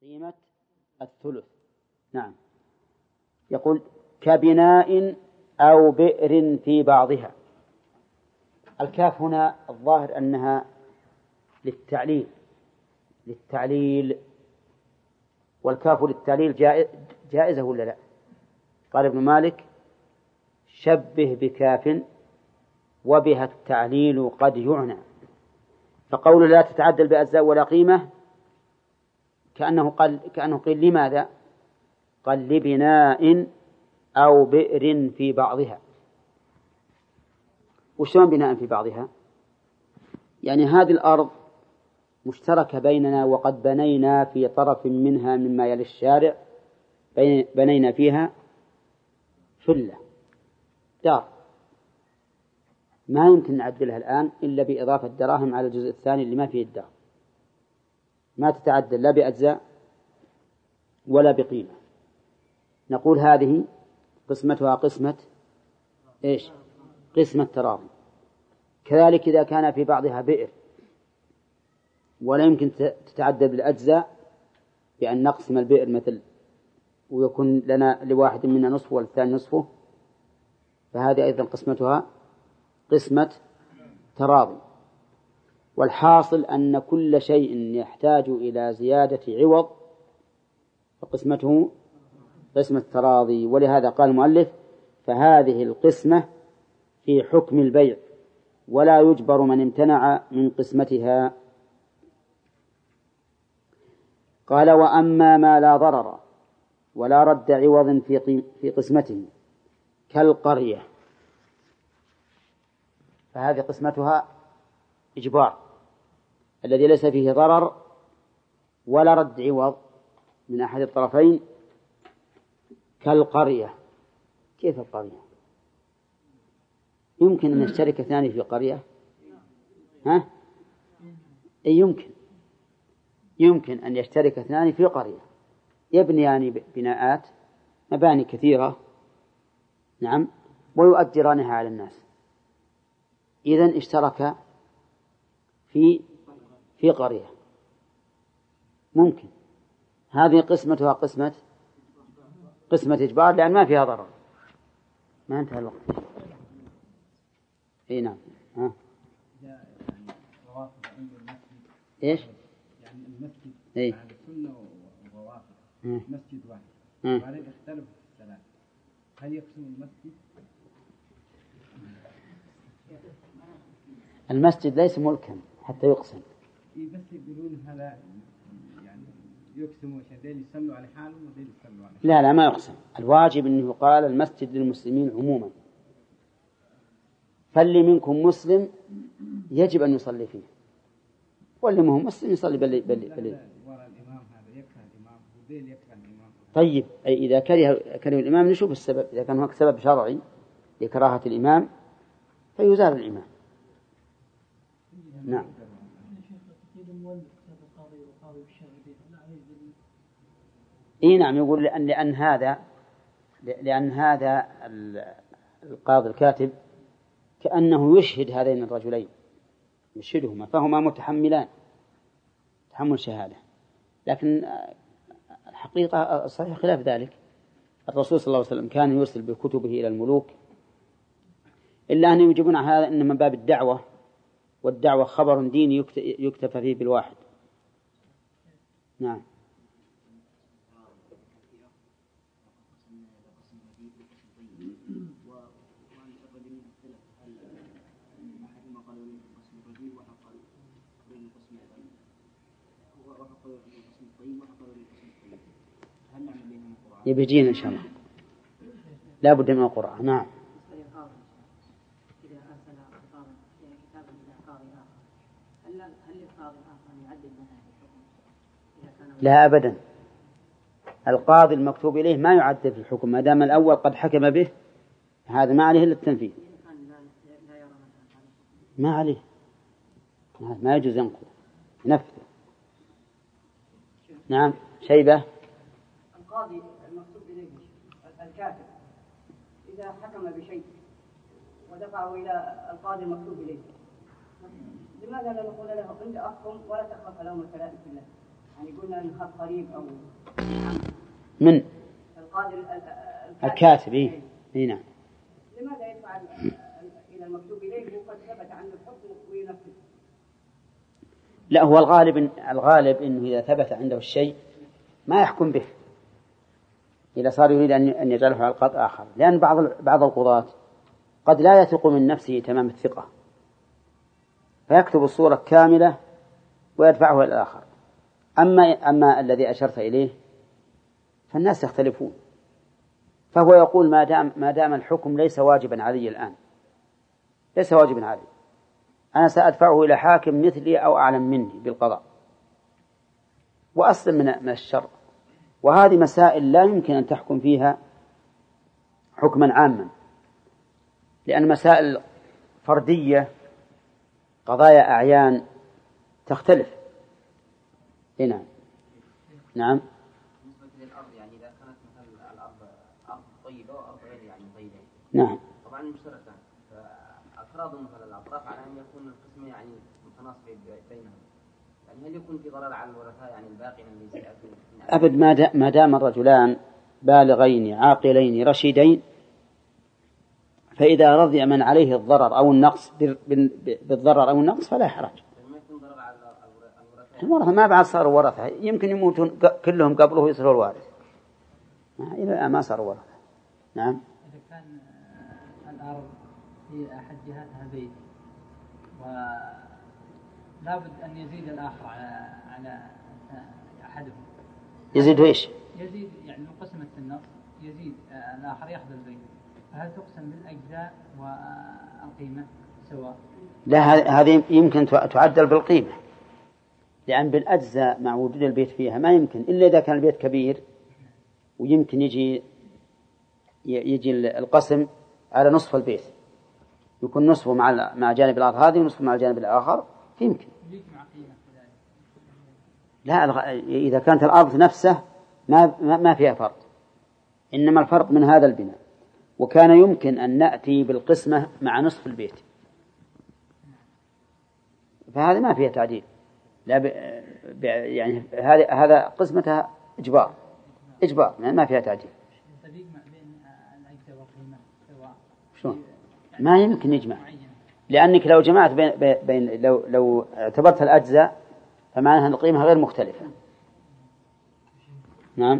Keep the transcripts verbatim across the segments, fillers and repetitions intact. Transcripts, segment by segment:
قيمة الثلث. نعم. يقول كبناء أو بئر في بعضها. الكاف هنا الظاهر أنها للتعليل للتعليل والكاف للتعليل جائزة ولا لا؟ قال ابن مالك شبه بكاف وبها التعليل قد يعنى. فقول لا تتعدل بأجزاء ولا قيمة كأنه قال كأنه قيل لماذا؟ قال لبناء أو بئر في بعضها. وشلون بناء في بعضها؟ يعني هذه الأرض مشتركة بيننا وقد بنينا في طرف منها مما يلي الشارع بنينا فيها فلة دار ما يمكن نعدلها الآن إلا بإضافة دراهم على الجزء الثاني اللي ما فيه الدار، ما تتعدل لا بأجزاء ولا بقيمة. نقول هذه قسمتها قسمة إيش؟ قسمة تراضي. كذلك إذا كان في بعضها بئر ولا يمكن تتعدل بالأجزاء بأن نقسم البئر مثل ويكون لنا لواحد منا نصفه والثاني نصفه، فهذه أيضا قسمتها قسمة تراضي. والحاصل أن كل شيء يحتاج إلى زيادة عوض فقسمته قسمة تراضي. ولهذا قال المؤلف فهذه القسمة في حكم البيع ولا يجبر من امتنع من قسمتها. قال وأما ما لا ضرر ولا رد عوض في في قسمته كالقرية فهذه قسمتها إجبار الذي ليس فيه ضرر ولا رد عوض من أحد الطرفين. كالقرية، كيف القرية؟ يمكن أن يشترك اثنان في قرية؟ ها؟ أي يمكن يمكن أن يشترك اثنان في قرية يبنيان بناءات مباني كثيرة، نعم، ويؤجرانها على الناس. إذن اشترك في في قرية ممكن هذه قسمتها قسمة قسمة إجبار لأن ما فيها ضرر. ما انتهى الوقت. اي نعم. ها ايش يعني المسجد اي على السنة وروافض مسجد واحد وبعدين اختلفوا في الصلاة هل يقسم المسجد؟ المسجد ليس ملكا حتى يقسم. إيه بس يقولون هذا يعني يقسموا عشان دين يصلوا على حالهم ودين يصلوا على حالهم. لا لا ما يقسم. الواجب أنه قال المسجد للمسلمين عموما فاللي منكم مسلم يجب أن يصلي فيه واللي ما هو مسلم يصلي بل بل بل وراء الإمام هذا يكره الإمام ودين يكره الإمام. طيب أي إذا كره كره الإمام نشوف السبب. إذا كان هناك سبب شرعي لكراهة الإمام فيزال الإمام. نعم. إيه نعم. يقول لأن لأن هذا لأن هذا القاضي الكاتب كأنه يشهد هذين الرجلين يشهدهما فهما متحملان تحمل شهادة، لكن الحقيقة الصحيح خلاف ذلك. الرسول صلى الله عليه وسلم كان يرسل بكتبه إلى الملوك إلا أن يجيبون على هذا إن من باب الدعوة والدعوة خبر ديني يكتفى فيه بالواحد. نعم. يبيجين إن شاء الله لا بد من القرآن. نعم. لا أبدا. القاضي المكتوب إليه ما يعدل في الحكم ما دام الأول قد حكم به هذا ما عليه إلا التنفيذ. ما عليه ما يجوز ينقض نفذه. نعم. شيبة. القاضي المكتوب إليه الكاتب إذا حكم بشيء ودفعه إلى القاضي المكتوب إليه لماذا لا نقول له أنت أحكم ولا تخاف لومة لائم في الله؟ يعني قلنا إن خط قريب أو من القادر الكاتب. إيه إيه نعم. لماذا يدفع إلى المكتوب إليه وقد ثبت عنه الحكم وينفذ؟ لا، هو الغالب الغالب إنه إذا ثبت عنده الشيء ما يحكم به إذا صار يريد أن يجعله على القاضي آخر، لأن بعض بعض القضاة قد لا يثق من نفسه تمام الثقة فيكتب الصورة كاملة ويدفعه إلى الآخر. أما أما الذي أشرت إليه فالناس يختلفون، فهو يقول ما دام ما دام الحكم ليس واجبا علي الآن، ليس واجبا علي، أنا سأدفعه إلى حاكم مثلي أو أعلم مني بالقضاء وأصل من الشر. وهذه مسائل لا يمكن أن تحكم فيها حكما عاما، لأن مسائل فردية قضايا أعيان تختلف. نعم نعم. بالنسبة للأرض يعني إذا كانت مثلا الأرض أرض طيبة وأرض غير يعني طيبة، نعم، طبعا مشتركة، فأفراد مثلا الأطراف على أن يكون القسم يعني متناصف بينهم، يعني هل يكون في ضرر على الورثاء يعني الباقين اللي سيأتون؟ أبد، ما دام الرجلان بالغين عاقلين رشيدين، فإذا رضي من عليه الضرر أو النقص بالضرر أو النقص فلا حرج. الورثة ما بعد صاروا ورثة، يمكن يموتون كلهم قبله ويصيروا الوارث، إذا ما صاروا ورثة. نعم. إذا كان الأرض في أحد جهاتها بيت ولا بد أن يزيد الآخر على على أحدهم، يزيد إيش؟ يزيد يعني قسمة النص يزيد الآخر يأخذ البيت، فهل تقسم بالأجزاء والقيمة سواء؟ لا، هذه يمكن تعدل بالقيمة، لأن بالأجزاء مع وجود البيت فيها ما يمكن إلا إذا كان البيت كبير، ويمكن يجي يجي القسم على نصف البيت، يكون نصفه مع مع جانب الأرض هذه ونصفه مع الجانب الآخر، يمكن. لا، إذا كانت الأرض نفسه ما ما فيها فرق، إنما الفرق من هذا البناء. وكان يمكن أن نأتي بالقسمة مع نصف البيت، فهذا ما فيها تعديل، لا ب... ب... يعني هذا هذا قسمتها إجبار إجبار ما فيها تعديل. شلون؟ ما يمكن نجمع، لأنك لو جمعت بين, بين لو لو اعتبرت الأجزاء فمعناها القيمة غير مختلفة. نعم.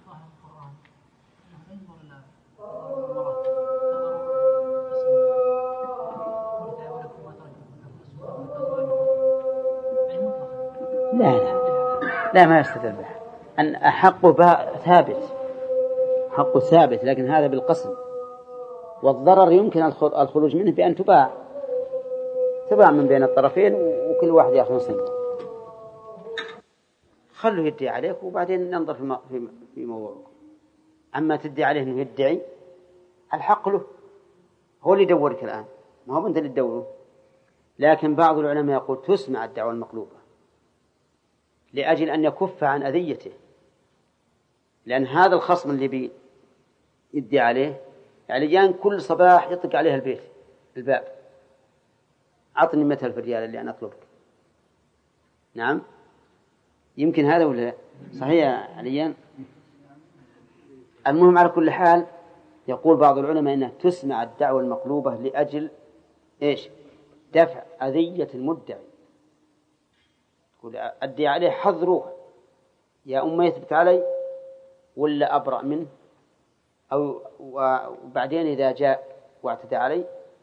لا لا لا ما يستدل به، أن حقه ثابت، حقه ثابت، لكن هذا بالقسم، والضرر يمكن الخروج منه بأن تباع تباع من بين الطرفين وكل واحد يأخذ نصيبه. خلوا يدعي عليك وبعدين ننظر في في موضوعه. أما تدعي عليه إنه يدعي، الحق له، هو اللي يدورك الآن، ما هو أنت اللي تدوره. لكن بعض العلماء يقول تسمع الدعوة المقلوبة لأجل أن يكف عن أذيته، لأن هذا الخصم اللي بيدعي عليه يعني جان كل صباح يطلق عليها البيت الباب، أعطني مثل في الريال اللي أنا أطلبك. نعم، يمكن هذا ولا صحيح عليا. المهم على كل حال يقول بعض العلماء أنها تسمع الدعوة المقلوبة لأجل إيش؟ دفع أذية المدعي. تقول أدي عليه حذروه يا أم يثبت علي ولا أبرأ منه، أو وبعدين إذا جاء واعتدى علي.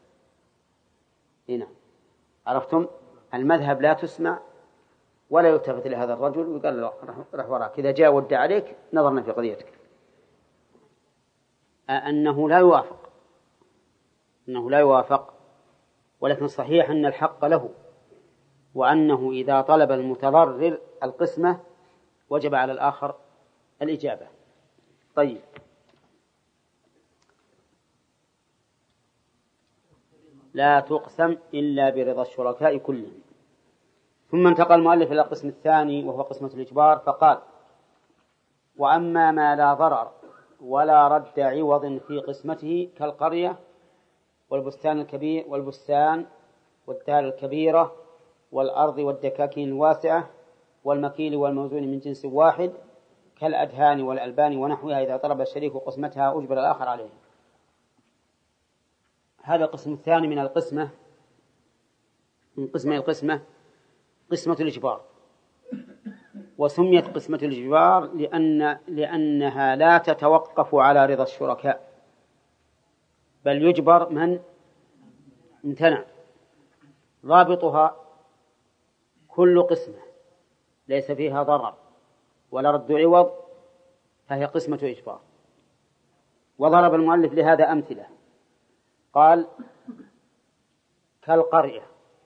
هنا عرفتم المذهب، لا تسمع ولا يلتفت لهذا الرجل ويقال له رح وراك، إذا جاء ودع عليك نظرنا في قضيتك. أنه لا يوافق أنه لا يوافق ولكن صحيح أن الحق له، وأنه إذا طلب المتضرر القسمة وجب على الآخر الإجابة. طيب، لا تقسم إلا برضا الشركاء كلهم. ثم انتقل المؤلف إلى القسم الثاني وهو قسمة الإجبار، فقال: وأما ما لا ضرر ولا رد عوض في قسمته كالقرية والبستان الكبير والبستان والدار الكبيرة والأرض والدكاكين الواسعة والمكيل والموزون من جنس واحد كالأدهان والألبان ونحوها إذا طلب الشريك قسمتها أجبر الآخر عليه. هذا القسم الثاني من القسمة، من قسمة القسمة قسمة الإجبار. وسميت قسمة الإجبار لأن لأنها لا تتوقف على رضا الشركاء، بل يجبر من امتنع. ضابطها كل قسمة ليس فيها ضرر ولا رد عوض فهي قسمة إجبار. وضرب المؤلف لهذا أمثلة، قال كالقرية.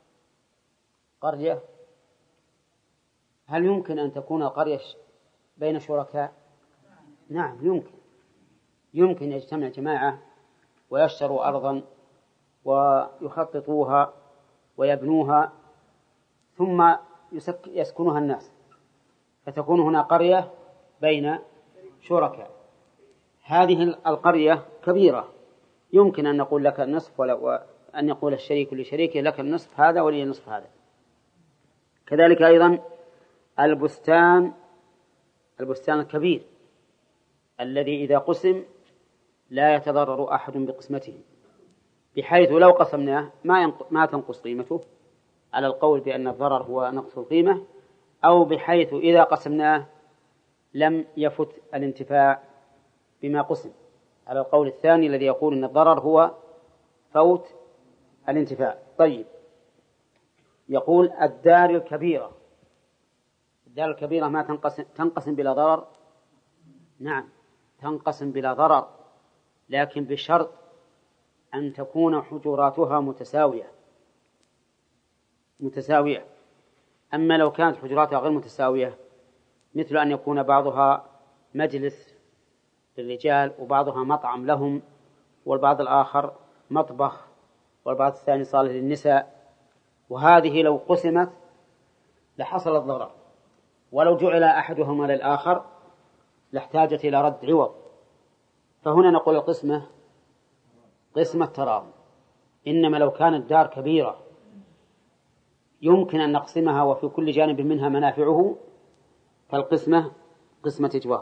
قرية، هل يمكن أن تكون القرية بين شركاء؟ نعم يمكن. يمكن يجتمع جماعة ويشتروا أرضا ويخططوها ويبنوها ثم يسكنها الناس، فتكون هنا قرية بين شركاء. هذه القرية كبيرة، يمكن أن نقول لك النصف وأن يقول الشريك لشريكه لك النصف هذا ولي النصف هذا. كذلك أيضا البستان، البستان الكبير الذي إذا قسم لا يتضرر أحد بقسمته، بحيث لو قسمناه ما ما تنقص قيمته على القول بأن الضرر هو نقص القيمة، أو بحيث إذا قسمناه لم يفت الانتفاع بما قسم على القول الثاني الذي يقول أن الضرر هو فوت الانتفاع. طيب، يقول الدار الكبيرة. الدار الكبيرة ما تنقسم تنقسم بلا ضرر؟ نعم تنقسم بلا ضرر، لكن بشرط أن تكون حجراتها متساوية متساوية. أما لو كانت حجراتها غير متساوية، مثل أن يكون بعضها مجلس للرجال وبعضها مطعم لهم والبعض الآخر مطبخ والبعض الثاني صالح للنساء، وهذه لو قسمت لحصل الضرر، ولو جعل أحدهما للآخر لاحتاجت إلى رد عوض. فهنا نقول القسمة قسمة تراضي. إنما لو كانت دار كبيرة يمكن أن نقسمها وفي كل جانب منها منافعه فالقسمة قسمة إجبار.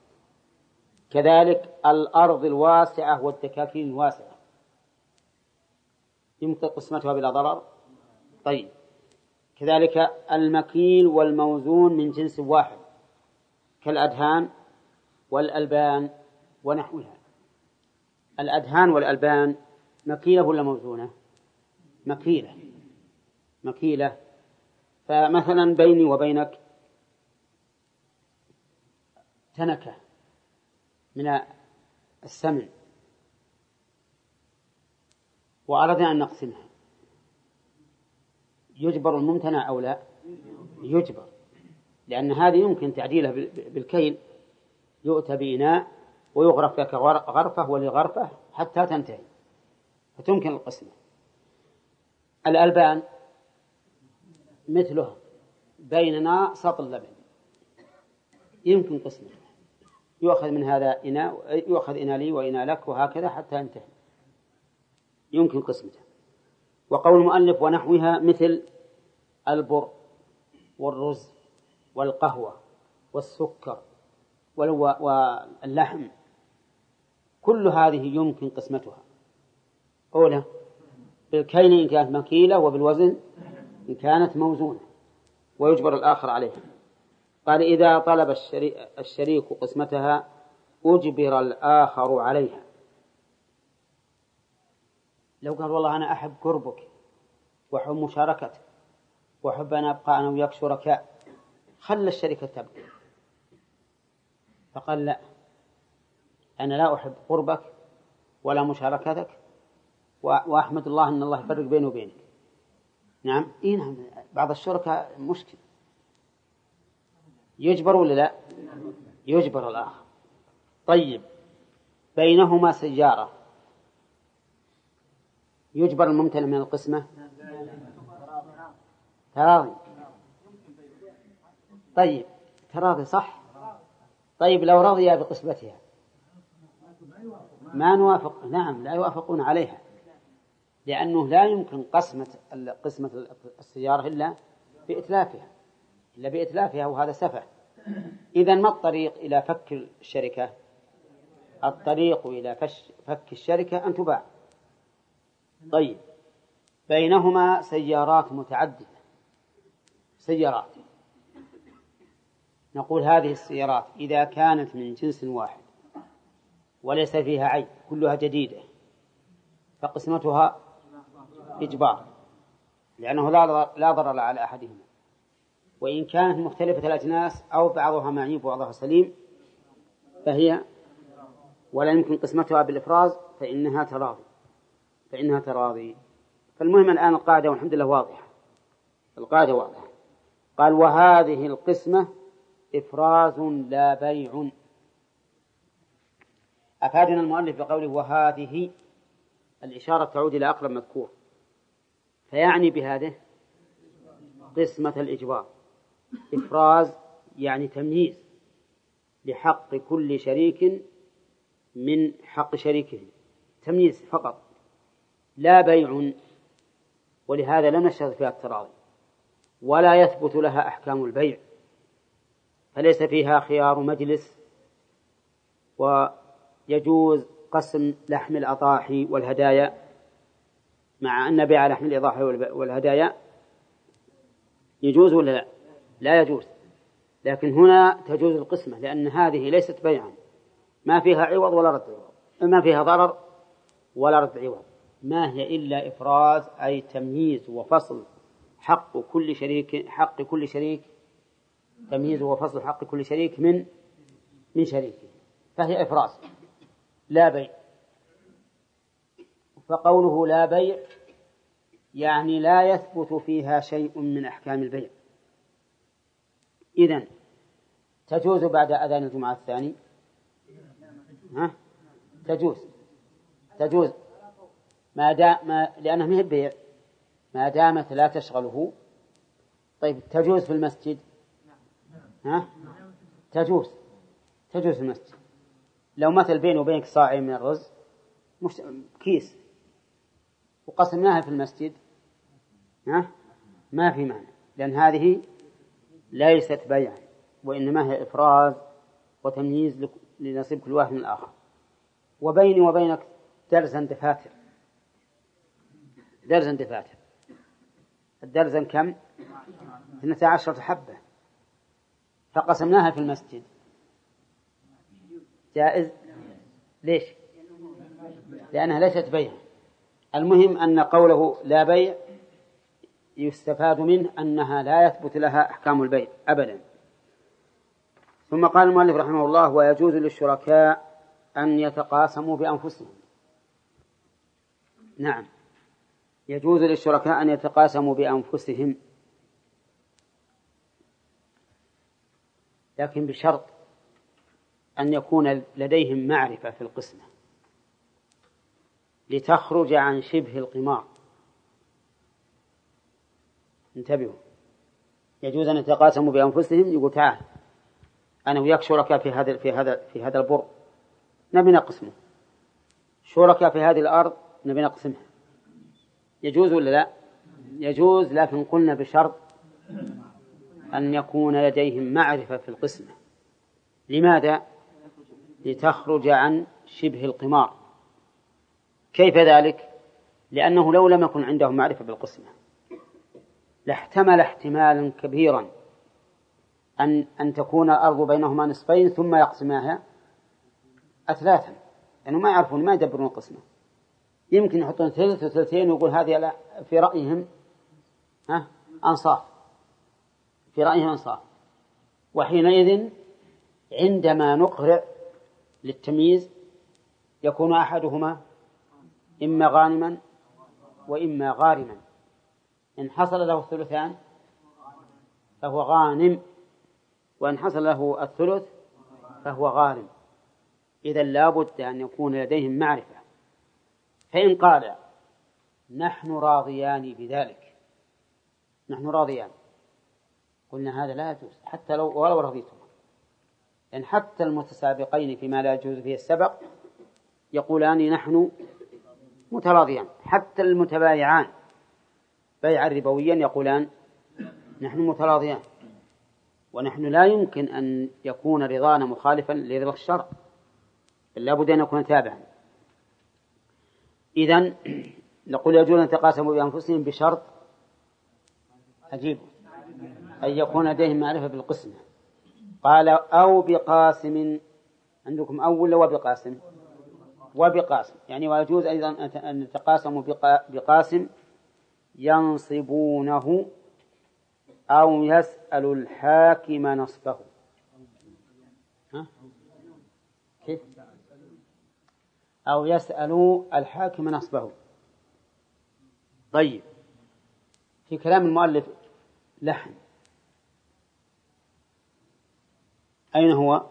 كذلك الأرض الواسعة والدكاكين الواسعة يمكن قسمتها بلا ضرر. طيب، كذلك المكيل والموزون من جنس واحد كالأدهان والألبان ونحوها. الأدهان والألبان مكيلة ولا موزونة؟ مكيلة مكيلة. فمثلا بيني وبينك تنكة من السمن وأردنا أن نقسمها، يجبر الممتنع أو لا؟ يجبر، لأن هذه يمكن تعديلها بالكيل، يؤتى بإناء ويغرف لك غرفة ولغرفة حتى تنتهي فتمكن القسمة. الألبان مثله بيننا سطل لبن يمكن قسمه، يؤخذ من هذا إناء، يؤخذ إناء لي وإناء لك وهكذا حتى ينتهي، يمكن قسمته. وقول المؤلف ونحوها مثل البر والرز والقهوة والسكر واللحم، كل هذه يمكن قسمتها. أولا بالكيل إن كانت مكيلة وبالوزن إن كانت موزونة، ويجبر الآخر عليها. قال إذا طلب الشريك قسمتها أجبر الآخر عليها. لو قال والله أنا أحب قربك وأحب مشاركتك وأحب أن أبقى أنا وياك شركاء، خلى الشركة تبقى. فقال لا، أنا لا أحب قربك ولا مشاركتك، وأحمد الله أن الله يفرق بيني وبينك. نعم إيه نعم، بعض الشركاء مشكل، يجبر ولا لا؟ يجبر الآخر. طيب بينهما سيارة، يجبر الممتنع من القسمة؟ تراضي. طيب تراضي صح. طيب لو رضي بقسمتها ما نوافق، نعم لا يوافقون عليها، لأنه لا يمكن قسمة قسمة السيارة إلا بإتلافها، إلا بإتلافها، وهذا سفه. إذن ما الطريق إلى فك الشركة؟ الطريق إلى فك الشركة أن تباع. طيب، بينهما سيارات متعددة، سيارات، نقول هذه السيارات إذا كانت من جنس واحد وليس فيها عيب، كلها جديدة، فقسمتها إجبار، لأنه لا ضرر على أحدهما. وإن كانت مختلفة الأجناس أو بعضها معيب وبعضها سليم فهي ولا يمكن قسمتها بالإفراز فإنها تراضي فإنها تراضي فالمهم الآن القاعدة والحمد لله واضحة، القاعدة واضحة. قال وهذه القسمة إفراز لا بيع. أفادنا المؤلف بقوله وهذه، الإشارة تعود إلى أقرب مذكور، فيعني بهذه قسمة الإجبار. إفراز يعني تمييز لحق كل شريك من حق شريكه، تمييز فقط لا بيع، ولهذا لم نشترط فيها التراضي، ولا يثبت لها أحكام البيع، فليس فيها خيار مجلس، ويجوز قسم لحم الأضاحي والهدايا، مع أن بيع لحم الأضاحي والهدايا يجوز ولا لا؟ لا يجوز، لكن هنا تجوز القسمة، لأن هذه ليست بيعا، ما فيها عوض ولا رد عوض، ما فيها ضرر ولا رد عوض، ما هي إلا إفراز، أي تمييز وفصل حق كل شريك حق كل شريك تمييز وفصل حق كل شريك من من شريكه، فهي إفراز لا بيع. فقوله لا بيع يعني لا يثبت فيها شيء من أحكام البيع. إذن تجوز بعد أذان الجمعة الثاني؟ ها؟ تجوز تجوز ما دام ما لأنها ما هي بيع، ما دامت لا تشغله. طيب تجوز في المسجد؟ ها؟ تجوز تجوز في المسجد. لو مثل بيني وبينك صاع من الرز مش كيس وقسمناها في المسجد، ها؟ ما في معنى، لأن هذه ليست بيعا، وإنما هي إفراز وتمييز لنصيب كل واحد من الآخر. وبيني وبينك درزا دفاتر، درزا دفاتر، الدرزا كم؟ اثنتا عشرة حبة، فقسمناها في المسجد، جائز؟ ليش؟ لأنها ليست بيع. المهم أن قوله لا بيع يستفاد منه أنها لا يثبت لها أحكام البيع أبدا. ثم قال المؤلف رحمه الله ويجوز للشركاء أن يتقاسموا بأنفسهم. نعم، يجوز للشركاء أن يتقاسموا بأنفسهم، لكن بشرط أن يكون لديهم معرفة في القسمة لتخرج عن شبه القمار. انتبهوا، يجوز أن يتقاسموا بأنفسهم، يقول تعال أنا وياك شركاء في هذا في هذا في هذا البر، نبي نقسمه، شركاء في هذه الأرض نبي نقسمها، يجوز ولا لا؟ يجوز، لكن قلنا بشرط أن يكون لديهم معرفة في القسمة. لماذا؟ لتخرج عن شبه القمار. كيف ذلك؟ لأنه لو لم يكن عندهم معرفة بالقسمة لاحتمل احتمالا كبيرا أن أن تكون الأرض بينهما نصفين ثم يقسماها أثلاثا، لأنه ما يعرفون، ما يدبرون القسمة، يمكن يحطون ثلث وثلثين ويقول هذه في رأيهم ها أنصاف، في رأيهم أنصاف. وحينئذ عندما نقرع للتمييز يكون أحدهما إما غانما وإما غارما، إن حصل له الثلثان فهو غانم، وإن حصل له الثلث فهو غارم. إذن لا بد أن يكون لديهم معرفة. فإن قال نحن راضيان بذلك، نحن راضيان، قلنا هذا لا يجوز حتى لو ولو رضيتم، لأن حتى المتسابقين فيما لا يجوز فيه السبق يقولان نحن متراضيان، حتى المتبايعان بيعا ربويا يقولان نحن متراضيان. ونحن لا يمكن أن يكون رضانا مخالفا لرضا الشرع، بل لا بد أن يكون تابعا. إذن نقول يجوز أن يتقاسموا بأنفسهم بشرط عجيب أن يكون لديهم معرفة بالقسمة. قال أو بقاسم، عندكم أول وبقاسم وبقاسم، يعني ويجوز أيضا أن يتقاسموا بقاسم ينصبونه أو يسأل الحاكم نصبه. ها؟ كيف؟ أو يسأل الحاكم نصبه. طيب، في كلام المؤلف لحن، أين هو؟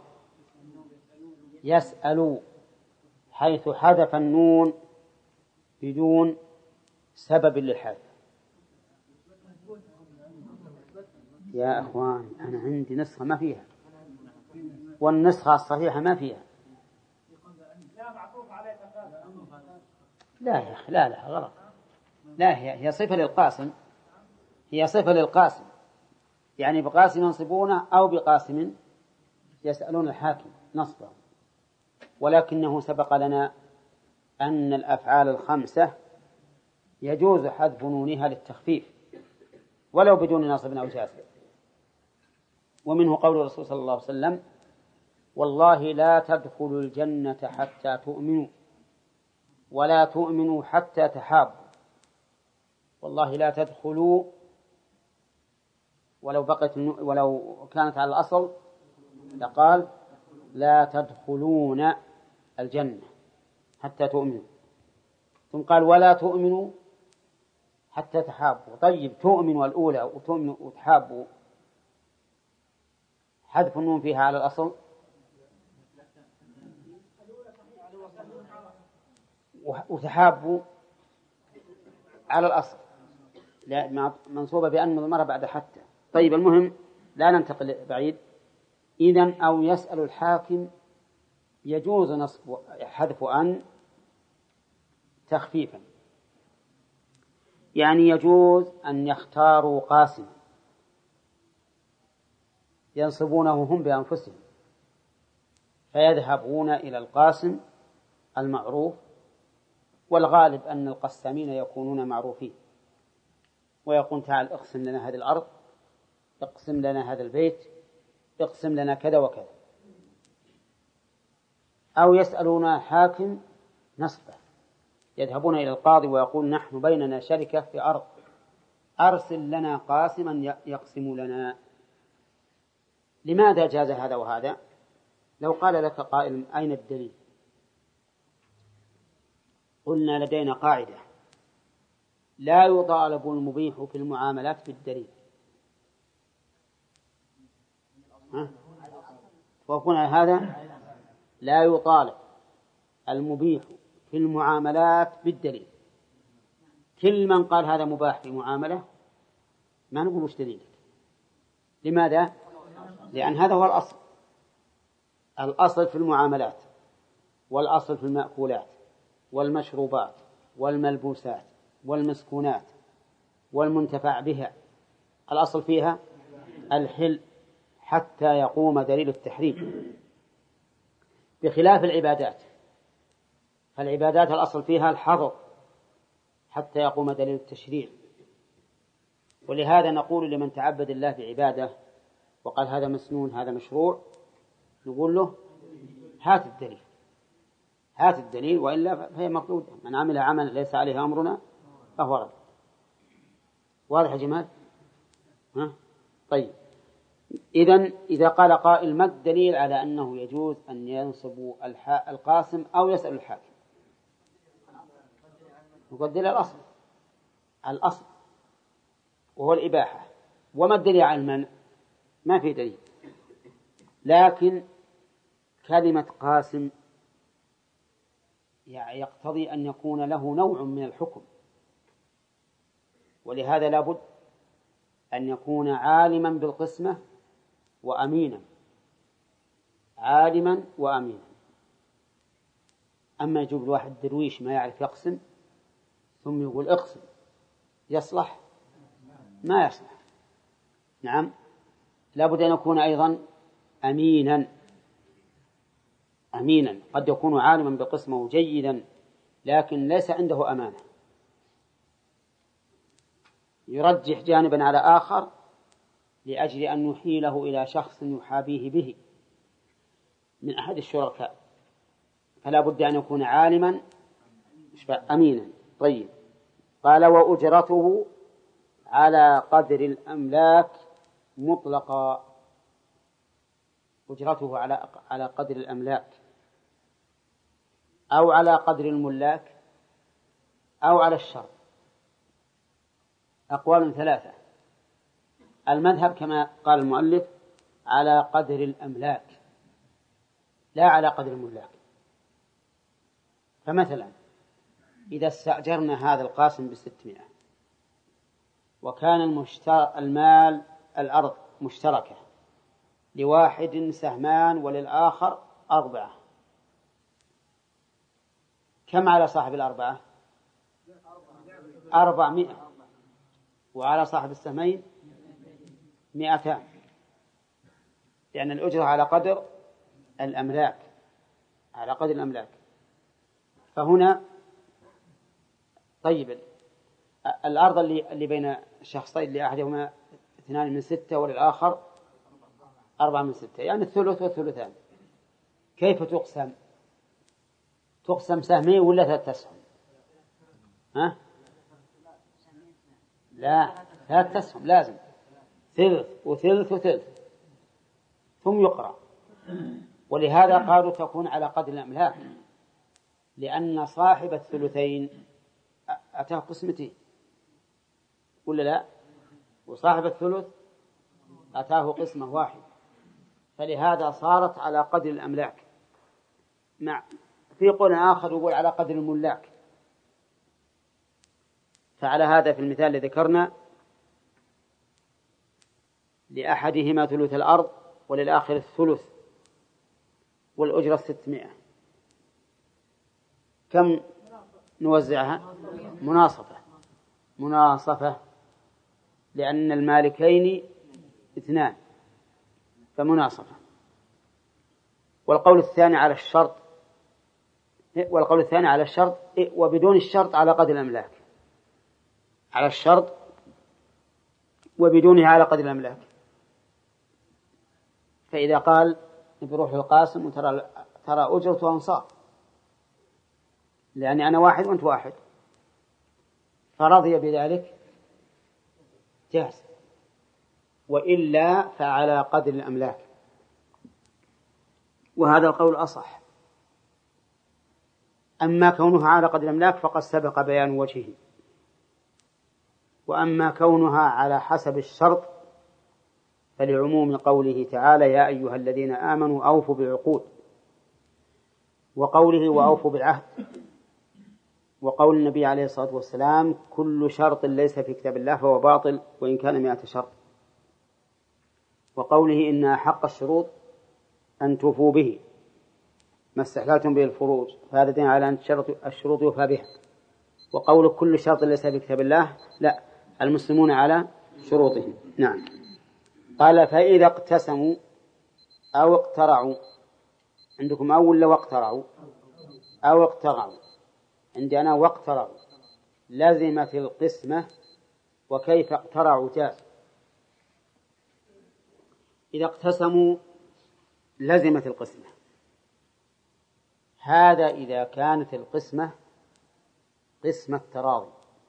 يسأل، حيث حذف النون بدون سبب للحذف. يا أخوان أنا عندي نسخة ما فيها، والنسخة الصحيحة ما فيها. لا يا أخي، لا لا غلط. لا، هي هي صفة للقاسم، هي صفة للقاسم، يعني بقاسم ينصبونه أو بقاسم يسألون الحاكم نصبه. ولكنه سبق لنا أن الأفعال الخمسة يجوز حذف نونها للتخفيف ولو بدون نصب أو جازم. ومنه قول الرسول صلى الله عليه وسلم: والله لا تدخلوا الجنة حتى تؤمنوا ولا تؤمنوا حتى تحابوا. والله لا تدخلوا، ولو بقت ولو كانت على الأصل لقال لا تدخلون الجنة حتى تؤمنوا، ثم قال ولا تؤمنوا حتى تحابوا. طيب، تؤمنوا الأولى وتؤمنوا وتحابوا، حذف النون فيها على الأصل، وتحابوا على الأصل لا منصوبة بأن مضمرة بعد حتى. طيب، المهم لا ننتقل بعيد. إذن أو يسأل الحاكم يجوز نصب حذف أن تخفيفا، يعني يجوز أن يختاروا قاسما ينصبونه هم بأنفسهم، فيذهبون إلى القاسم المعروف، والغالب أن القسامين يكونون معروفين، ويقول: تعال اقسم لنا هذه الأرض، اقسم لنا هذا البيت، اقسم لنا كذا وكذا. أو يسألون حاكم نصبه، يذهبون إلى القاضي ويقول: نحن بيننا شركة في أرض، أرسل لنا قاسما يقسم لنا. لماذا جاز هذا وهذا؟ لو قال لك قائل: أين الدليل؟ قلنا لدينا قاعدة: لا يطالب المبيح في المعاملات بالدليل. وقلنا هذا لا يطالب المبيح في المعاملات بالدليل. كل من قال هذا مباح في معاملة ما نقول وش دليلك. لماذا؟ لأن هذا هو الأصل. الأصل في المعاملات والأصل في المأكولات والمشروبات والملبوسات والمسكونات والمنتفع بها، الأصل فيها الحل حتى يقوم دليل التحريم، بخلاف العبادات، فالعبادات الأصل فيها الحظر حتى يقوم دليل التشريع. ولهذا نقول لمن تعبد الله بعبادة وقال هذا مسنون هذا مشروع، نقول له: هات الدليل، هات الدليل، وإلا فهي مردودة. من عمل عملا ليس عليه أمرنا فهو رد. واضح يا جماعة؟ ها؟ طيب، إذن إذا قال قائل: ما الدليل على أنه يجوز أن ينصب القاسم أو يسأل الحاكم؟ نقدر الأصل، الأصل وهو الإباحة. وما الدليل على المنع؟ ما في دليل، لكن كلمة قاسم يقتضي أن يكون له نوع من الحكم، ولهذا لابد أن يكون عالما بالقسمة وأمينا، عالما وأمينا. أما يجيب الواحد درويش ما يعرف يقسم ثم يقول اقسم، يصلح؟ ما يصلح. نعم، لا بد أن يكون أيضا أمينا أمينا قد يكون عالما بقسمه جيدا لكن ليس عنده أمانة، يرجح جانبا على آخر لأجل أن نحيله إلى شخص يحابيه به من أحد الشركاء، فلا بد أن يكون عالما أمينا. طيب، قال وأجرته على قدر الأملاك مطلقا، أجرته على على قدر الأملاك أو على قدر الملاك أو على الشرط، أقوال ثلاثة. المذهب كما قال المؤلف على قدر الأملاك لا على قدر الملاك. فمثلا إذا استأجرنا هذا القاسم بستمائة وكان المشتر... المال الأرض مشتركة لواحد سهمان وللآخر أربعة، كم على صاحب الأربعة؟ أربعمائة، وعلى صاحب السهمين مئتان، لأن الأجرة على قدر الأملاك على قدر الأملاك. فهنا طيب الأرض اللي, اللي بين الشخصين لأحدهما اثنان من ستة وللآخر أربعة من ستة، يعني الثلث والثلثان، كيف تقسم؟ تقسم سهمين ولا ثلاثة أسهم؟ ها؟ لا، ثلاثة أسهم لازم، ثلث وثلث وثلث ثم يقرأ. ولهذا قالوا تكون على قدر الأملاك، لأن صاحب الثلثين أتاه قسمتين ولا لا؟ وصاحب الثلث أتاه قسمة واحد، فلهذا صارت على قدر الأملاك. مع في قول آخر يقول على قدر الملاك. فعلى هذا في المثال الذي ذكرنا لأحدهما ثلث الأرض وللآخر الثلث والأجرة ستمائة، كم نوزعها؟ مناصفة مناصفة لأن المالكين اثنان فمناصفة. والقول الثاني على الشرط والقول الثاني على الشرط وبدون الشرط على قدر الأملاك، على الشرط وبدونه على قدر الأملاك. فإذا قال بروح القاسم وترى ترى أجرة أنصار لأني أنا واحد وأنت واحد، فرضي بذلك جاز، وإلا فعلى قدر الأملاك، وهذا القول أصح. أما كونها على قدر الأملاك فقد سبق بيان وجهه، وأما كونها على حسب الشرط فلعموم قوله تعالى يا أيها الذين آمنوا أوفوا بالعقود، وقوله وأوفوا بالعهد، وقول النبي عليه الصلاة والسلام كل شرط ليس في كتاب الله فهو باطل وإن كان مئة شرط، وقوله إن أحق الشروط أن توفوا به ما استحللتم به الفروج، فهذا دين على أن الشروط يوفى بها. وقول كل شرط ليس في كتاب الله لا، المسلمون على شروطهم. نعم. قال فإذا اقتسموا أو اقترعوا، عندكم أول لو اقترعوا أو اقترعوا، عندنا واقترعوا لازمت القسمة، وكيف اقترعوا جاز. إذا اقتسموا لزمت القسمة، هذا إذا كانت القسمة قسمة تراضي،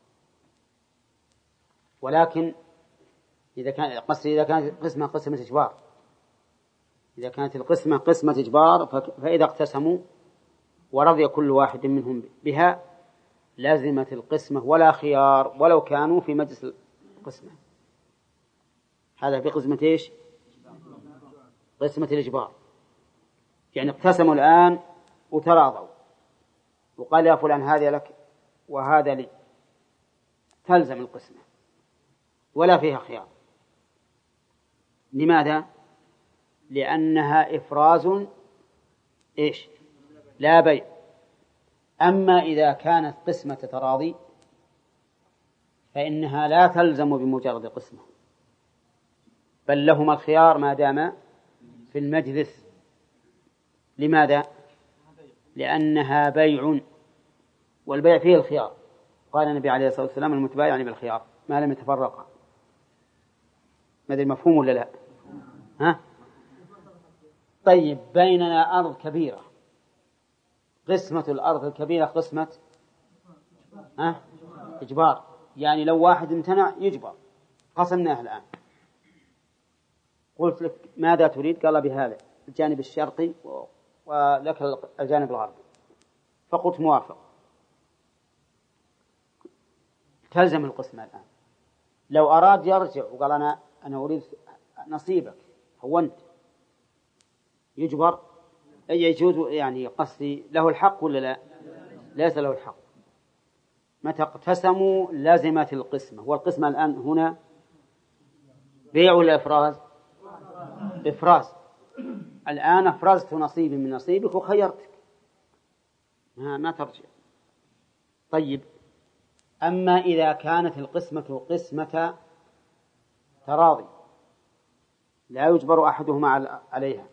ولكن إذا كان قصدي إذا كانت القسمة قسمة إجبار، إذا كانت القسمة قسمة إجبار فإذا اقتسموا ورضي كل واحد منهم بها لازمت القسمة ولا خيار ولو كانوا في مجلس القسمة. هذا في قسمة إيش؟ قسمة الإجبار، يعني اقتسموا الآن وتراضوا وقال يا فلان هذا لك وهذا لي، تلزم القسمة ولا فيها خيار. لماذا؟ لأنها إفراز إيش؟ لا بيع. أما إذا كانت قسمة تراضي فإنها لا تلزم بمجرد قسمة، بل لهما الخيار ما دام في المجلس. لماذا؟ لأنها بيع، والبيع فيه الخيار. قال النبي عليه الصلاة والسلام المتبايعان بالخيار ما لم يتفرقا. ما أدري مفهوم ولا لا؟ ها؟ طيب، بيننا أرض كبيرة، قسمة الأرض الكبيرة قسمة ها؟ إجبار، يعني لو واحد امتنع يجبر. قسمناه الآن، قلت لك ماذا تريد؟ قال بهذا الجانب الشرقي ولك الجانب الغربي، فقلت موافق. تلزم القسمة الآن. لو أراد يرجع وقال أنا أنا أريد نصيبك هونت، يجبر؟ يجوز يعني قصدي له الحق ولا لا؟ ليس له الحق. متى اقتسموا لازمت القسمة. والقسمة الآن هنا بيع ولا إفراز؟ إفراز. الآن أفرزت نصيبي من نصيبك وخيرتك، ما, ما ترجع. طيب، أما إذا كانت القسمة قسمة تراضي لا يجبر أحدهما عليها،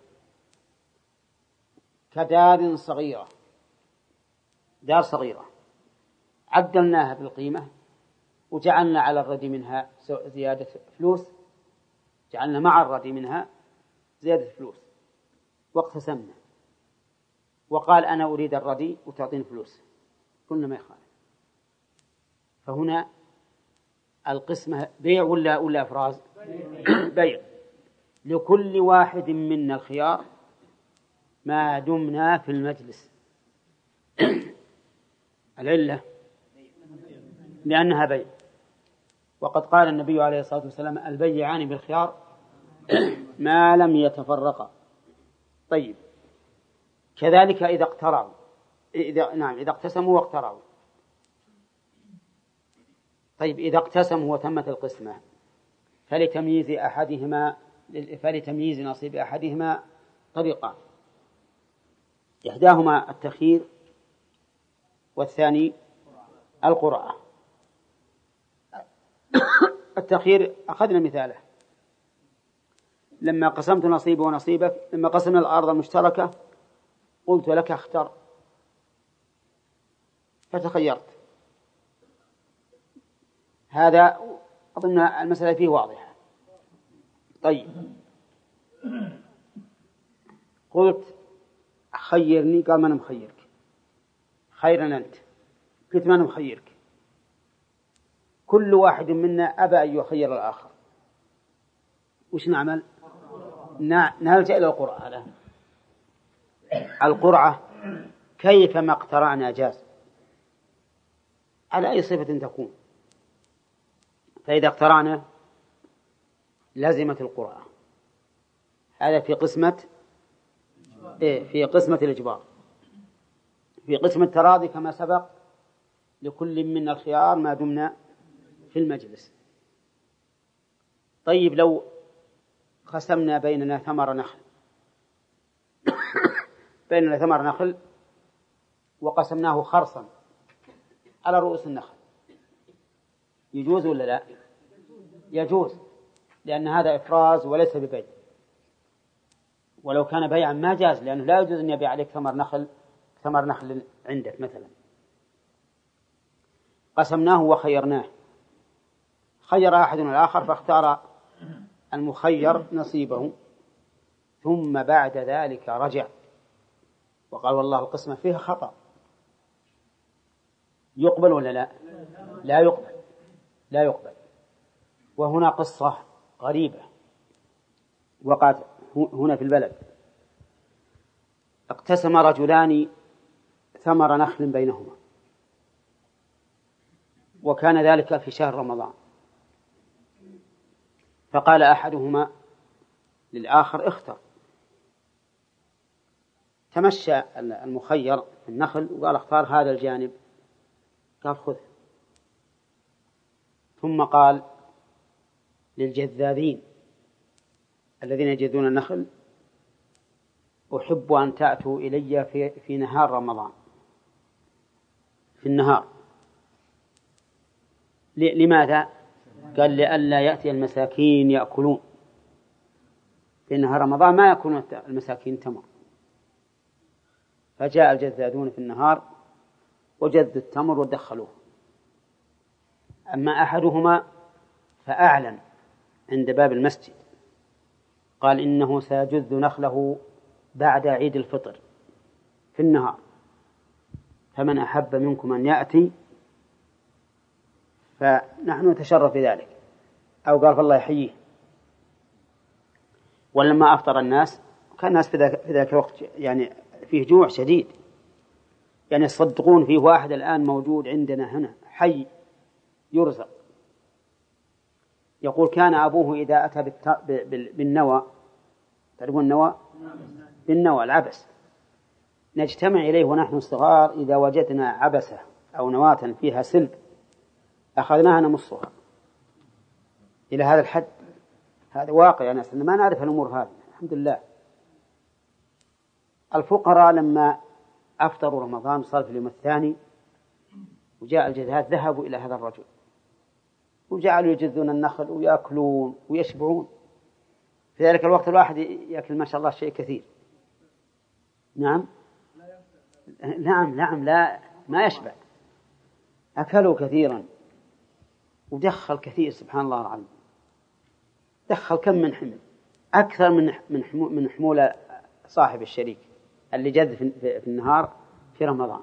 كدار صغيرة، دار صغيرة عدلناها بالقيمة وجعلنا على الردي منها زيادة فلوس، جعلنا مع الردي منها زيادة فلوس واقتسمنا، وقال أنا أريد الردي وتعطيني فلوس، قلنا ما يخالف. فهنا القسمة بيع ولا ولا إفراز؟ بيع. لكل واحد منا الخيار ما دمنا في المجلس. العلة لأنها بيع، وقد قال النبي عليه الصلاة والسلام البيعان بالخيار ما لم يتفرقا. طيب، كذلك إذا اقترعوا، إذا نعم إذا اقتسموا واقترعوا. طيب، إذا اقتسموا وتمت القسمة فلتمييز أحدهما فلتمييز نصيب أحدهما طريقان، إحداهما التخيير والثاني القرعة. التخيير أخذنا مثاله لما قسمت نصيبي ونصيبك، لما قسمنا الأرض المشتركة قلت لك اختر فتخيرت. هذا أظن المسألة فيه واضحة. طيب، قلت خيرني، قال ما أنا مخيرك، خيرا أنت. قلت ما أنا مخيرك. كل واحد منا أبى أن يخير الآخر، وش نعمل؟ نلجأ إلى القرعة. لا. القرعة كيفما اقترعنا جاز على أي صفة تكون. فإذا اقترعنا لازمت القرعة. هذا في قسمة إيه؟ في قسمة الإجبار. في قسمة التراضي كما سبق لكل من الخيار ما دمنا في المجلس. طيب، لو قسمنا بيننا ثمر نخل بيننا ثمر نخل وقسمناه خرصا على رؤوس النخل، يجوز ولا لا؟ يجوز، لأن هذا إفراز وليس ببيع. ولو كان بيعا ما جاز، لأنه لا يجوز أن يبيع عليك ثمر نخل ثمر نخل عندك مثلا. قسمناه وخيرناه، خير أحدنا الآخر فاختار المخير نصيبه، ثم بعد ذلك رجع وقال والله القسمة فيها خطأ، يقبل ولا لا؟ لا يقبل، لا يقبل. وهنا قصة غريبة وقعت هنا في البلد. اقتسم رجلان ثمر نخل بينهما، وكان ذلك في شهر رمضان، فقال أحدهما للآخر اختر. تمشى المخير في النخل وقال اختار هذا الجانب، قال خذ. ثم قال للجذاذين الذين يجذون النخل أحب أن تأتوا إلي في, في نهار رمضان، في النهار. لماذا؟ قال لئلا يأتي المساكين يأكلون في نهار رمضان ما يكون المساكين تمر، فجاء الجذاذون في النهار وجذوا التمر ودخلوه. أما أحدهما فأعلن عند باب المسجد قال إنه سيجذ نخله بعد عيد الفطر في النهار، فمن أحب منكم أن يأتي، فنحن نتشرف بذلك، أو قال فالله يحييه. ولما أفطر الناس كان الناس في ذاك الوقت يعني فيه جوع شديد، يعني يصدقون فيه واحد الآن موجود عندنا هنا حي يرزق، يقول كان أبوه إذا أتى بالنوى، تعرفون النوى؟ بالنوى العبس، نجتمع إليه ونحن صغار إذا وجدنا عبسة أو نواة فيها سلب أخذناها نمصها إلى هذا الحد. هذا واقع يا ناس، ما نعرف الأمور هذه الحمد لله. الفقراء لما أفطروا رمضان صار في اليوم الثاني وجاء الجذاذ ذهبوا إلى هذا الرجل وجعلوا يجذون النخل ويأكلون ويشبعون. في ذلك الوقت الواحد يأكل ما شاء الله شيء كثير. نعم نعم نعم لا ما يشبع، أكلوا كثيرا ودخل كثير سبحان الله العظيم، دخل كم من حمل أكثر من من من حمول صاحب الشريك اللي جذ في النهار في رمضان.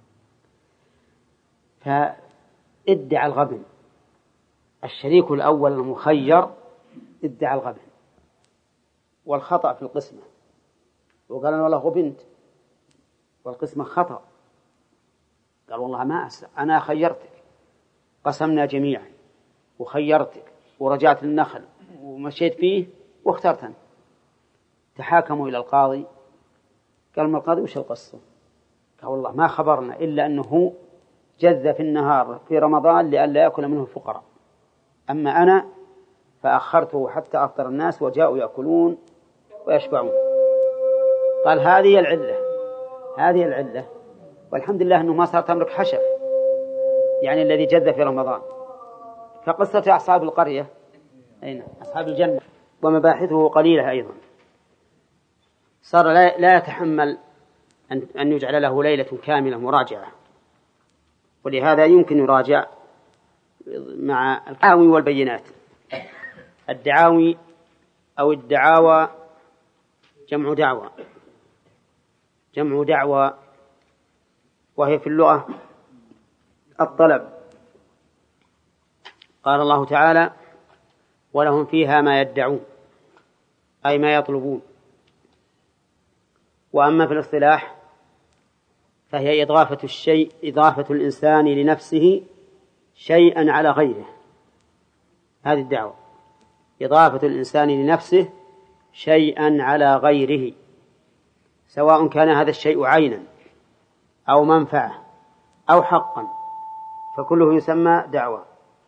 فادعى الغبن، الشريك الأول المخير ادعى الغبن والخطأ في القسمة، وقال أنا والله غبنت والقسمة خطأ. قال والله ما أسرع، أنا خيرتك، قسمنا جميعا وخيرتك ورجعت للنخل ومشيت فيه واخترتني. تحاكموا إلى القاضي، قال ما القاضي وش القصة؟ قال والله ما خبرنا إلا أنه جذ في النهار في رمضان لئلا يأكل منه الفقراء، أما أنا فأخرته حتى أفطر الناس وجاءوا يأكلون ويشبعون. قال هذه العلة، هذه العلة، والحمد لله أنه ما صار تملك حشف يعني الذي جذ في رمضان، كقصة أصحاب القرية أين أصحاب الجنة، ومباحثه قليلة أيضا. صار لا, لا يتحمل أن, أن يجعل له ليلة كاملة مراجعة، ولهذا يمكن يراجع مع الدعاوي والبينات. الدعاوي أو الدعاوى جمع دعوة، جمع دعوة، وهي في اللغة الطلب. قال الله تعالى ولهم فيها ما يدعون، أي ما يطلبون. وأما في الاصطلاح فهي إضافة الشيء، إضافة الإنسان لنفسه شيئا على غيره، هذه الدعوة، إضافة الإنسان لنفسه شيئا على غيره، سواء كان هذا الشيء عينا أو منفعة أو حقا، فكله يسمى دعوة.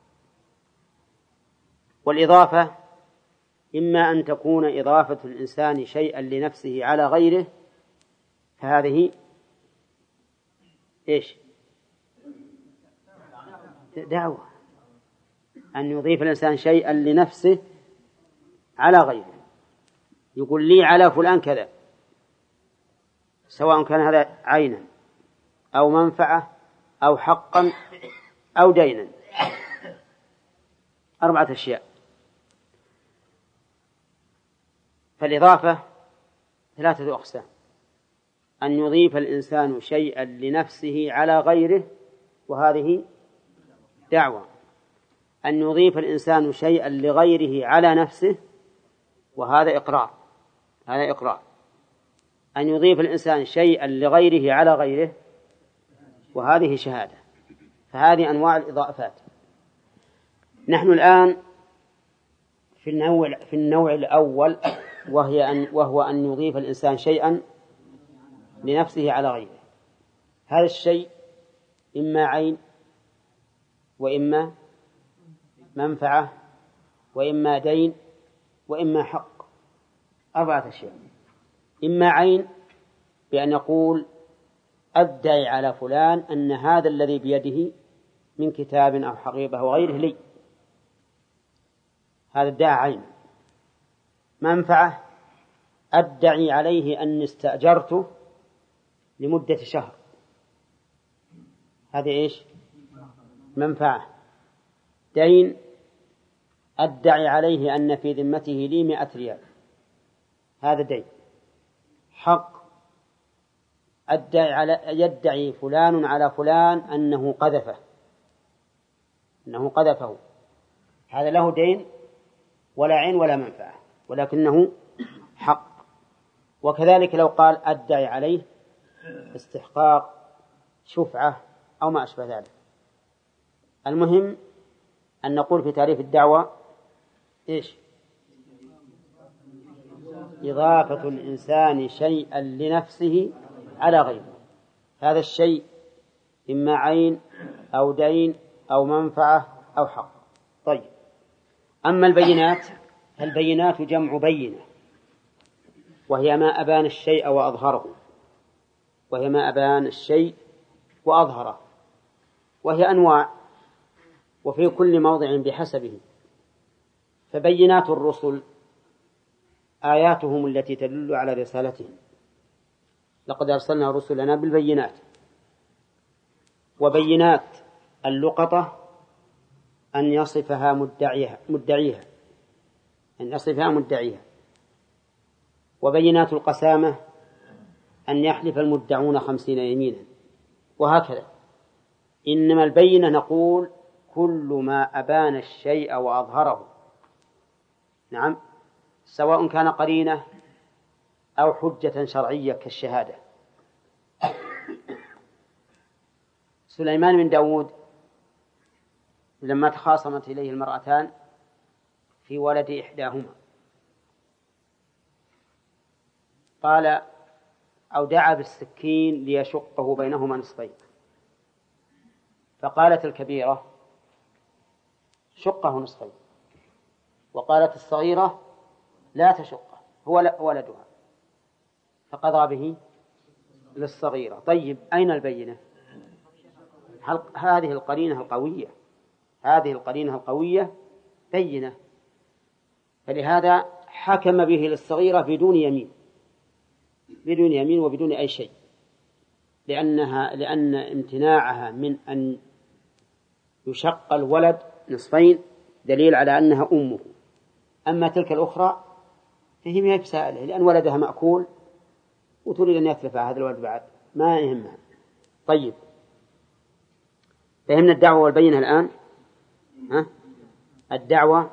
والإضافة إما أن تكون إضافة الإنسان شيئا لنفسه على غيره، فهذه إيش؟ دعوة، أن يضيف الإنسان شيئا لنفسه على غيره، يقول لي على فلان كذا، سواء كان هذا عينا أو منفعة أو حقا أو دينا، أربعة أشياء. فالإضافة ثلاثة أقسام: أن يضيف الإنسان شيئا لنفسه على غيره، وهذه دعوة. أن يضيف الإنسان شيئا لغيره على نفسه، وهذا إقرار، هذا إقرار. أن يضيف الإنسان شيئا لغيره على غيره، وهذه شهادة. فهذه أنواع الإضافات. نحن الآن في النوع في النوع الأول، وهي أن وهو أن يضيف الإنسان شيئا لنفسه على غيره. هذا الشيء إما عين، وإما منفعة، وإما دين، وإما حق، أربعة أشياء. إما عين بأن يقول أدعي على فلان أن هذا الذي بيده من كتاب أو حقيبة أو غيره لي، هذا ادعاء عين. منفعة أدعي عليه أني استأجرته لمدة شهر، هذه إيش؟ منفعة. دين أدعي عليه أن في ذمته لي مئة ريال، هذا دين. حق أدعي على يدعي فلان على فلان أنه قذفه أنه قذفه هذا له دين ولا عين ولا منفعة، ولكنه حق. وكذلك لو قال أدعي عليه استحقاق شفعة أو ما أشبه ذلك. المهم أن نقول في تعريف الدعوة إيش؟ إضافة الإنسان شيئا لنفسه على غيره، هذا الشيء إما عين أو دين أو منفعة أو حق. طيب، أما البينات فالبينات جمع بينة، وهي ما أبان الشيء وأظهره وهي ما أبان الشيء وأظهره وهي أنواع، وفي كل موضع بحسبه. فبينات الرسل آياتهم التي تدل على رسالتهم، لقد أرسلنا رسلنا بالبينات. وبينات اللقطة أن يصفها مدعيها مدعيها أن يصفها مدعيها وبينات القسامة أن يحلف المدعون خمسين يمينا، وهكذا. إنما البينة نقول كل ما أبان الشيء وأظهره، نعم، سواء كان قرينة أو حجة شرعية كالشهادة. سليمان بن داود لما تخاصمت إليه المرأتان في ولد إحداهما قال أو دعا بالسكين ليشقه بينهما نصفين، فقالت الكبيرة شقه نصفين، وقالت الصغيرة لا تشقه هو ولدها، فقضى به للصغيرة. طيب، أين البينة؟ هذه القرينة القوية هذه القرينة القوية بينة، فلهذا حكم به للصغيرة بدون يمين بدون يمين وبدون أي شيء، لأنها لأن امتناعها من أن يشق الولد نصفين دليل على أنها أمه. أما تلك الأخرى فهي ما بسائلة، لأن ولدها مأكول وتريد أن يتلف هذا الولد بعد، ما يهمها. طيب، فهمنا الدعوة والبينة الآن. ها؟ الدعوة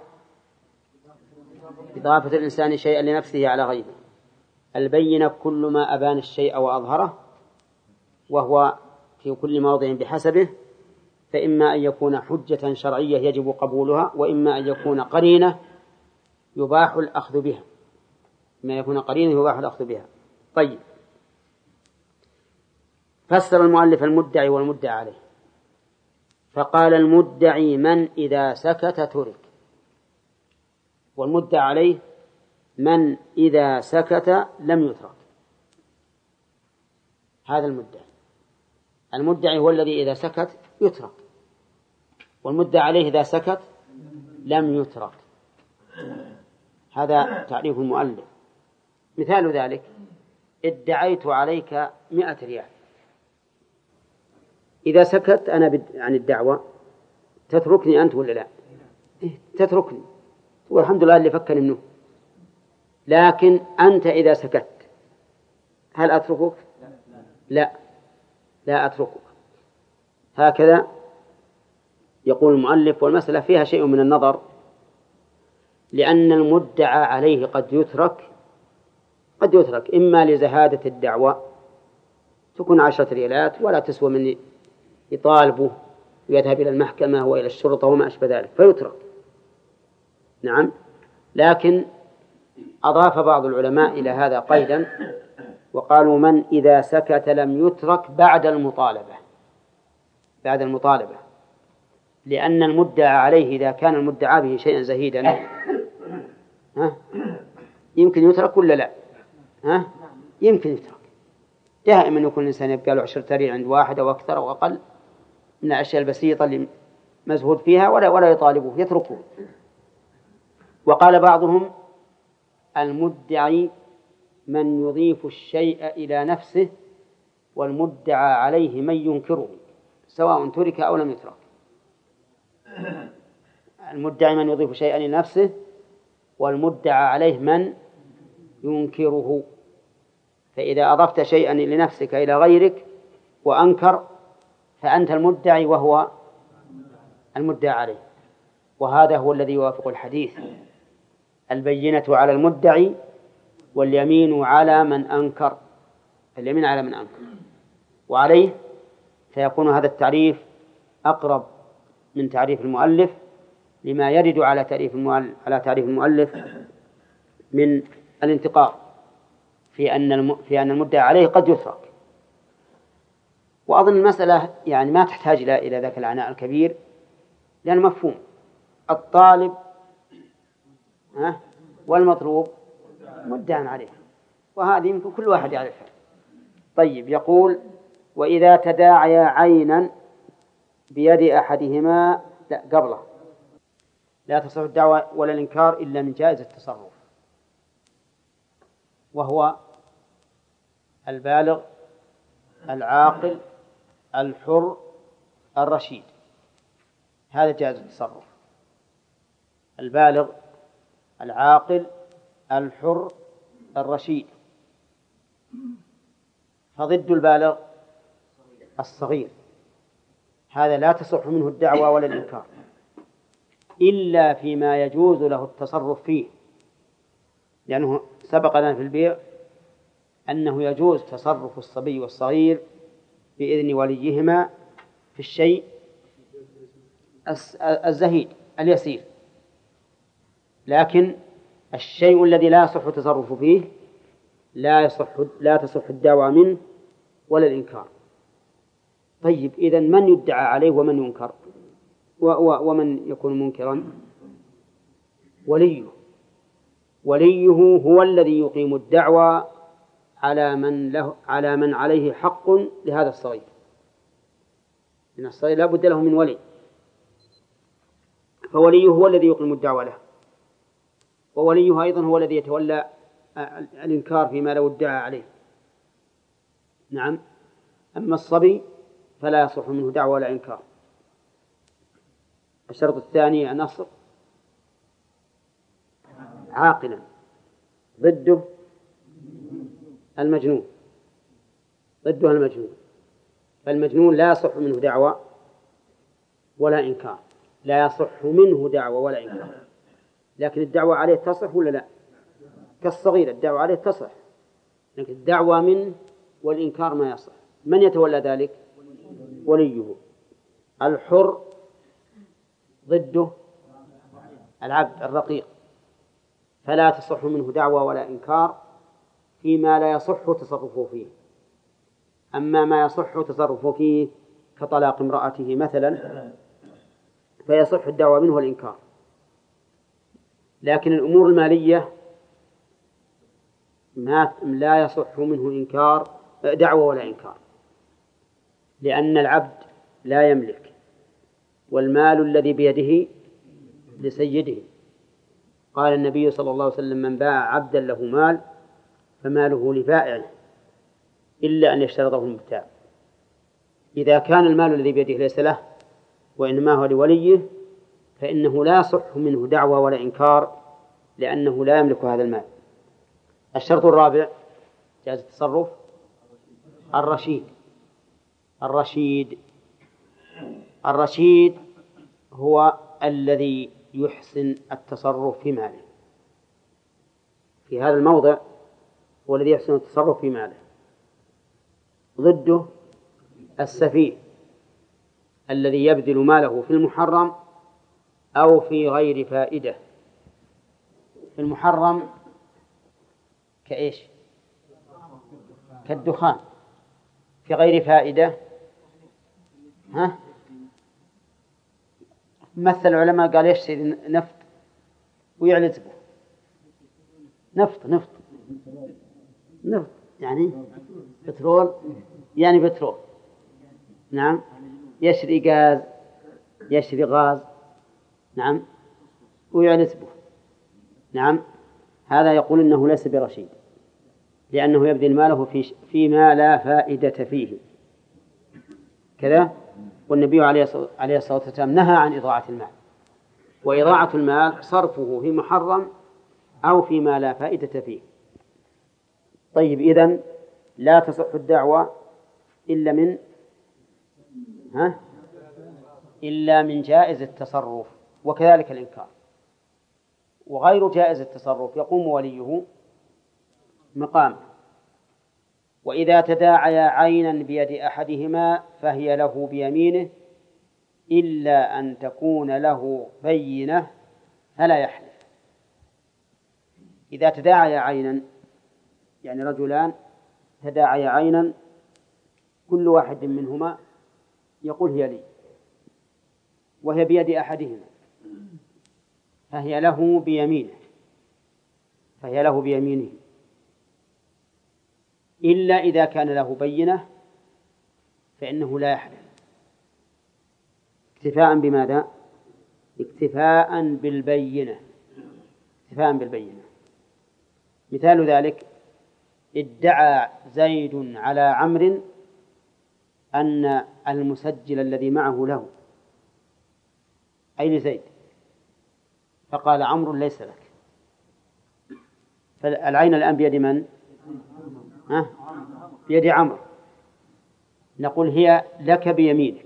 إضافة الإنسان شيئا لنفسه على غيره، البينة كل ما أبان الشيء وأظهره، وهو في كل موضع بحسبه، فإما أن يكون حجة شرعية يجب قبولها، وإما أن يكون قرينة يباح الأخذ بها ما يكون قرينة يباح الأخذ بها. طيب، فسر المؤلف المدعي والمدعى عليه، فقال المدعي من إذا سكت ترك، والمدعى عليه من إذا سكت لم يترك. هذا المدعي المدعي هو الذي إذا سكت يترك، والمدعى عليه إذا سكت لم يترك. هذا تعريف المؤلف. مثال ذلك: ادعيت عليك مئة ريال، إذا سكت أنا عن الدعوة تتركني أنت ولا لا؟ إيه، تتركني، والحمد لله اللي فكني منه. لكن أنت إذا سكت هل أتركك؟ لا لا أتركك. هكذا يقول المؤلف، والمسألة فيها شيء من النظر، لأن المدعى عليه قد يترك قد يترك إما لزهادة الدعوة تكون عشرة ريالات ولا تسوى من يطالبه ويذهب إلى المحكمة وإلى الشرطة وما أشبه ذلك فيترك، نعم. لكن أضاف بعض العلماء إلى هذا قيدا وقالوا من إذا سكت لم يترك بعد المطالبة بعد المطالبة لأن المدعى عليه إذا كان المدعى به شيئا زهيدا ها يمكن يترك ولا لا؟ ها يمكن يترك. دائما يكون الإنسان يبقى له عشرة ريال عند واحد أو أكثر أو أقل من الأشياء البسيطة اللي مزهود فيها ولا ولا يطالبه، يتركه. وقال بعضهم المدعي من يضيف الشيء إلى نفسه والمدعى عليه من ينكره سواء ترك أو لم يترك. المدعي من يضيف شيئا إلى نفسه والمدعى عليه من ينكره. فإذا أضفت شيئا لنفسك إلى غيرك وأنكر فأنت المدعي وهو المدعى عليه، وهذا هو الذي يوافق الحديث: البينة على المدعي واليمين على من أنكر. اليمين على من أنكر، وعليه فيكون هذا التعريف أقرب من تعريف المؤلف لما يرد على تعريف المؤلف على تعريف المؤلف من الانتقاء في أن الم... في أن المدعى عليه قد يترك. وأظن المسألة يعني ما تحتاج إلى إلى ذاك العناء الكبير، لأن مفهوم الطالب ها والمطلوب مدعى عليه، وهذه يمكن كل واحد يعرفها. طيب، يقول: وإذا تداعيا عينا بيد أحدهما، لا قبله، لا تصح الدعوة ولا الإنكار إلا من جائز التصرف، وهو البالغ العاقل الحر الرشيد. هذا جائز التصرف: البالغ العاقل الحر الرشيد. فضد البالغ الصغير، هذا لا تصح منه الدعوة ولا الإنكار إلا فيما يجوز له التصرف فيه، لأنه سبق لنا في البيع أنه يجوز تصرف الصبي والصغير بإذن وليهما في الشيء الزهيد اليسير، لكن الشيء الذي لا يصح التصرف فيه لا يصح لا تصح الدعوة منه ولا الإنكار. طيب، إذن من يدعى عليه ومن ينكر ومن يكون منكرا؟ وليه. وليه هو الذي يقيم الدعوة على من له على من عليه حق لهذا الصغير، إن الصغير لا بد له من ولي، فوليه هو الذي يقيم الدعوة له، ووليه أيضا هو الذي يتولى الإنكار فيما لو ادعى عليه. نعم. أما الصبي فلا يصح منه دعوة ولا إنكار. الشرط الثاني النصر عاقلا، ضده المجنون ضده المجنون فالمجنون لا يصح منه دعوة ولا إنكار، لا يصح منه دعوة ولا إنكار، لكن الدعوة عليه تصح ولا لا؟ كالصغير الدعوة عليه تصح، لكن الدعوة منه والإنكار ما يصح. من يتولى ذلك؟ وليه. الحر ضده العبد الرقيق، فلا تصح منه دعوة ولا إنكار فيما لا يصح تصرفه فيه. أما ما يصح تصرفه فيه كطلاق امرأته مثلا فيصح الدعوة منه والإنكار، لكن الأمور المالية ما لا يصح منه إنكار دعوة ولا إنكار، لأن العبد لا يملك، والمال الذي بيده لسيده. قال النبي صلى الله عليه وسلم: من باع عبدا له مال فماله لبائعه إلا أن يشترطه المبتاع. إذا كان المال الذي بيده ليس له وإنما هو لوليه فإنه لا يصح منه دعوة ولا إنكار، لأنه لا يملك هذا المال. الشرط الرابع جائز التصرف الرشيد. الرشيد الرشيد هو الذي يحسن التصرف في ماله. في هذا الموضع هو الذي يحسن التصرف في ماله. ضده السفيه الذي يبذل ماله في المحرم أو في غير فائدة. في المحرم كإيش؟ كالدخان. في غير فائدة ها؟ مثل العلماء قال يشتري نفط ويعلز به. نفط نفط نفط يعني بترول، يعني بترول. نعم. يشتري غاز يشتري غاز نعم ويعلز به. نعم. هذا يقول إنه ليس برشيد. لأنه يبذل ماله في فيما لا فائدة فيه كذا. والنبي عليه الصلاة والسلام نهى عن إضاعة المال، وإضاعة المال صرفه في محرم أو فيما لا فائدة فيه. طيب، إذن لا تصح الدعوة إلا من ها إلا من جائز التصرف، وكذلك الإنكار. وغير جائز التصرف يقوم وليه مقامه. وإذا تداعيا عينا بيد أحدهما فهي له بيمينه إلا أن تكون له بينة فلا يحلف. إذا تداعيا عينا، يعني رجلان تداعيا عينا كل واحد منهما يقول هي لي وهي بيد أحدهما فهي له بيمينه فهي له بيمينه إلا إذا كان له بينة فإنه لا يحلف. اكتفاء بماذا؟ اكتفاء بالبينة اكتفاء بالبينة. مثال ذلك: ادعى زيد على عمرو أن المسجل الذي معه له. أين زيد؟ فقال عمرو ليس لك. فالعين الآن بيد من؟ ها؟ بيد عمرو. نقول هي لك بيمينك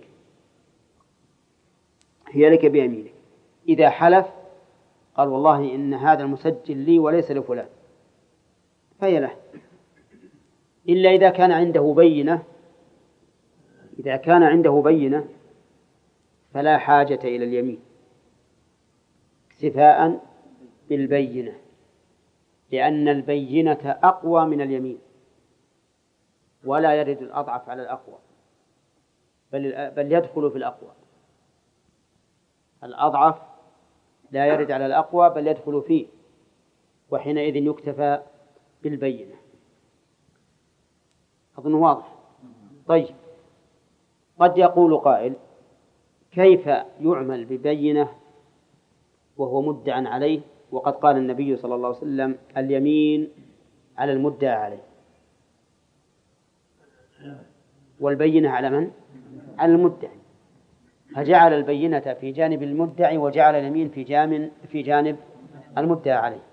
هي لك بيمينك. إذا حلف قال والله إن هذا المسجل لي وليس لفلان فهي له. إلا إذا كان عنده بينة إذا كان عنده بينة فلا حاجة إلى اليمين، اكتفاء بالبينة، لأن البينة أقوى من اليمين، ولا يرد الأضعف على الأقوى، بل, بل يدخل في الأقوى. الأضعف لا يرد على الأقوى بل يدخل فيه، وحينئذ يكتفى بالبينة. أظن واضح. طيب، قد يقول قائل: كيف يعمل ببينة وهو مدعى عليه، وقد قال النبي صلى الله عليه وسلم: اليمين على المدعى عليه. والبينة على من؟ على المدعي، فجعل البينة في جانب المدعي وجعل اليمين في جانب في جانب المدعى عليه.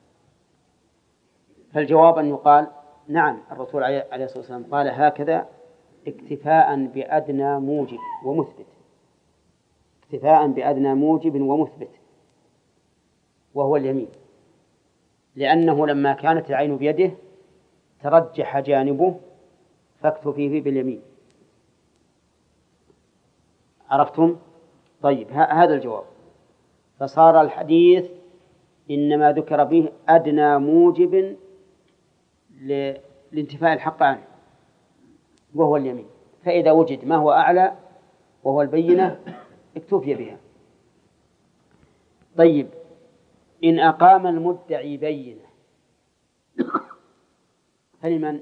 فالجواب أن يقال: نعم، الرسول عليه الصلاة والسلام قال هكذا اكتفاء بأدنى موجب ومثبت اكتفاء بأدنى موجب ومثبت وهو اليمين، لأنه لما كانت العين بيده ترجح جانبه فاكتفي فيه باليمين. عرفتم؟ طيب، هذا الجواب. فصار الحديث إنما ذكر به أدنى موجب لانتفاء الحق عنه وهو اليمين، فإذا وجد ما هو أعلى وهو البينة اكتفي بها. طيب، إن أقام المدعي بينة فلمن؟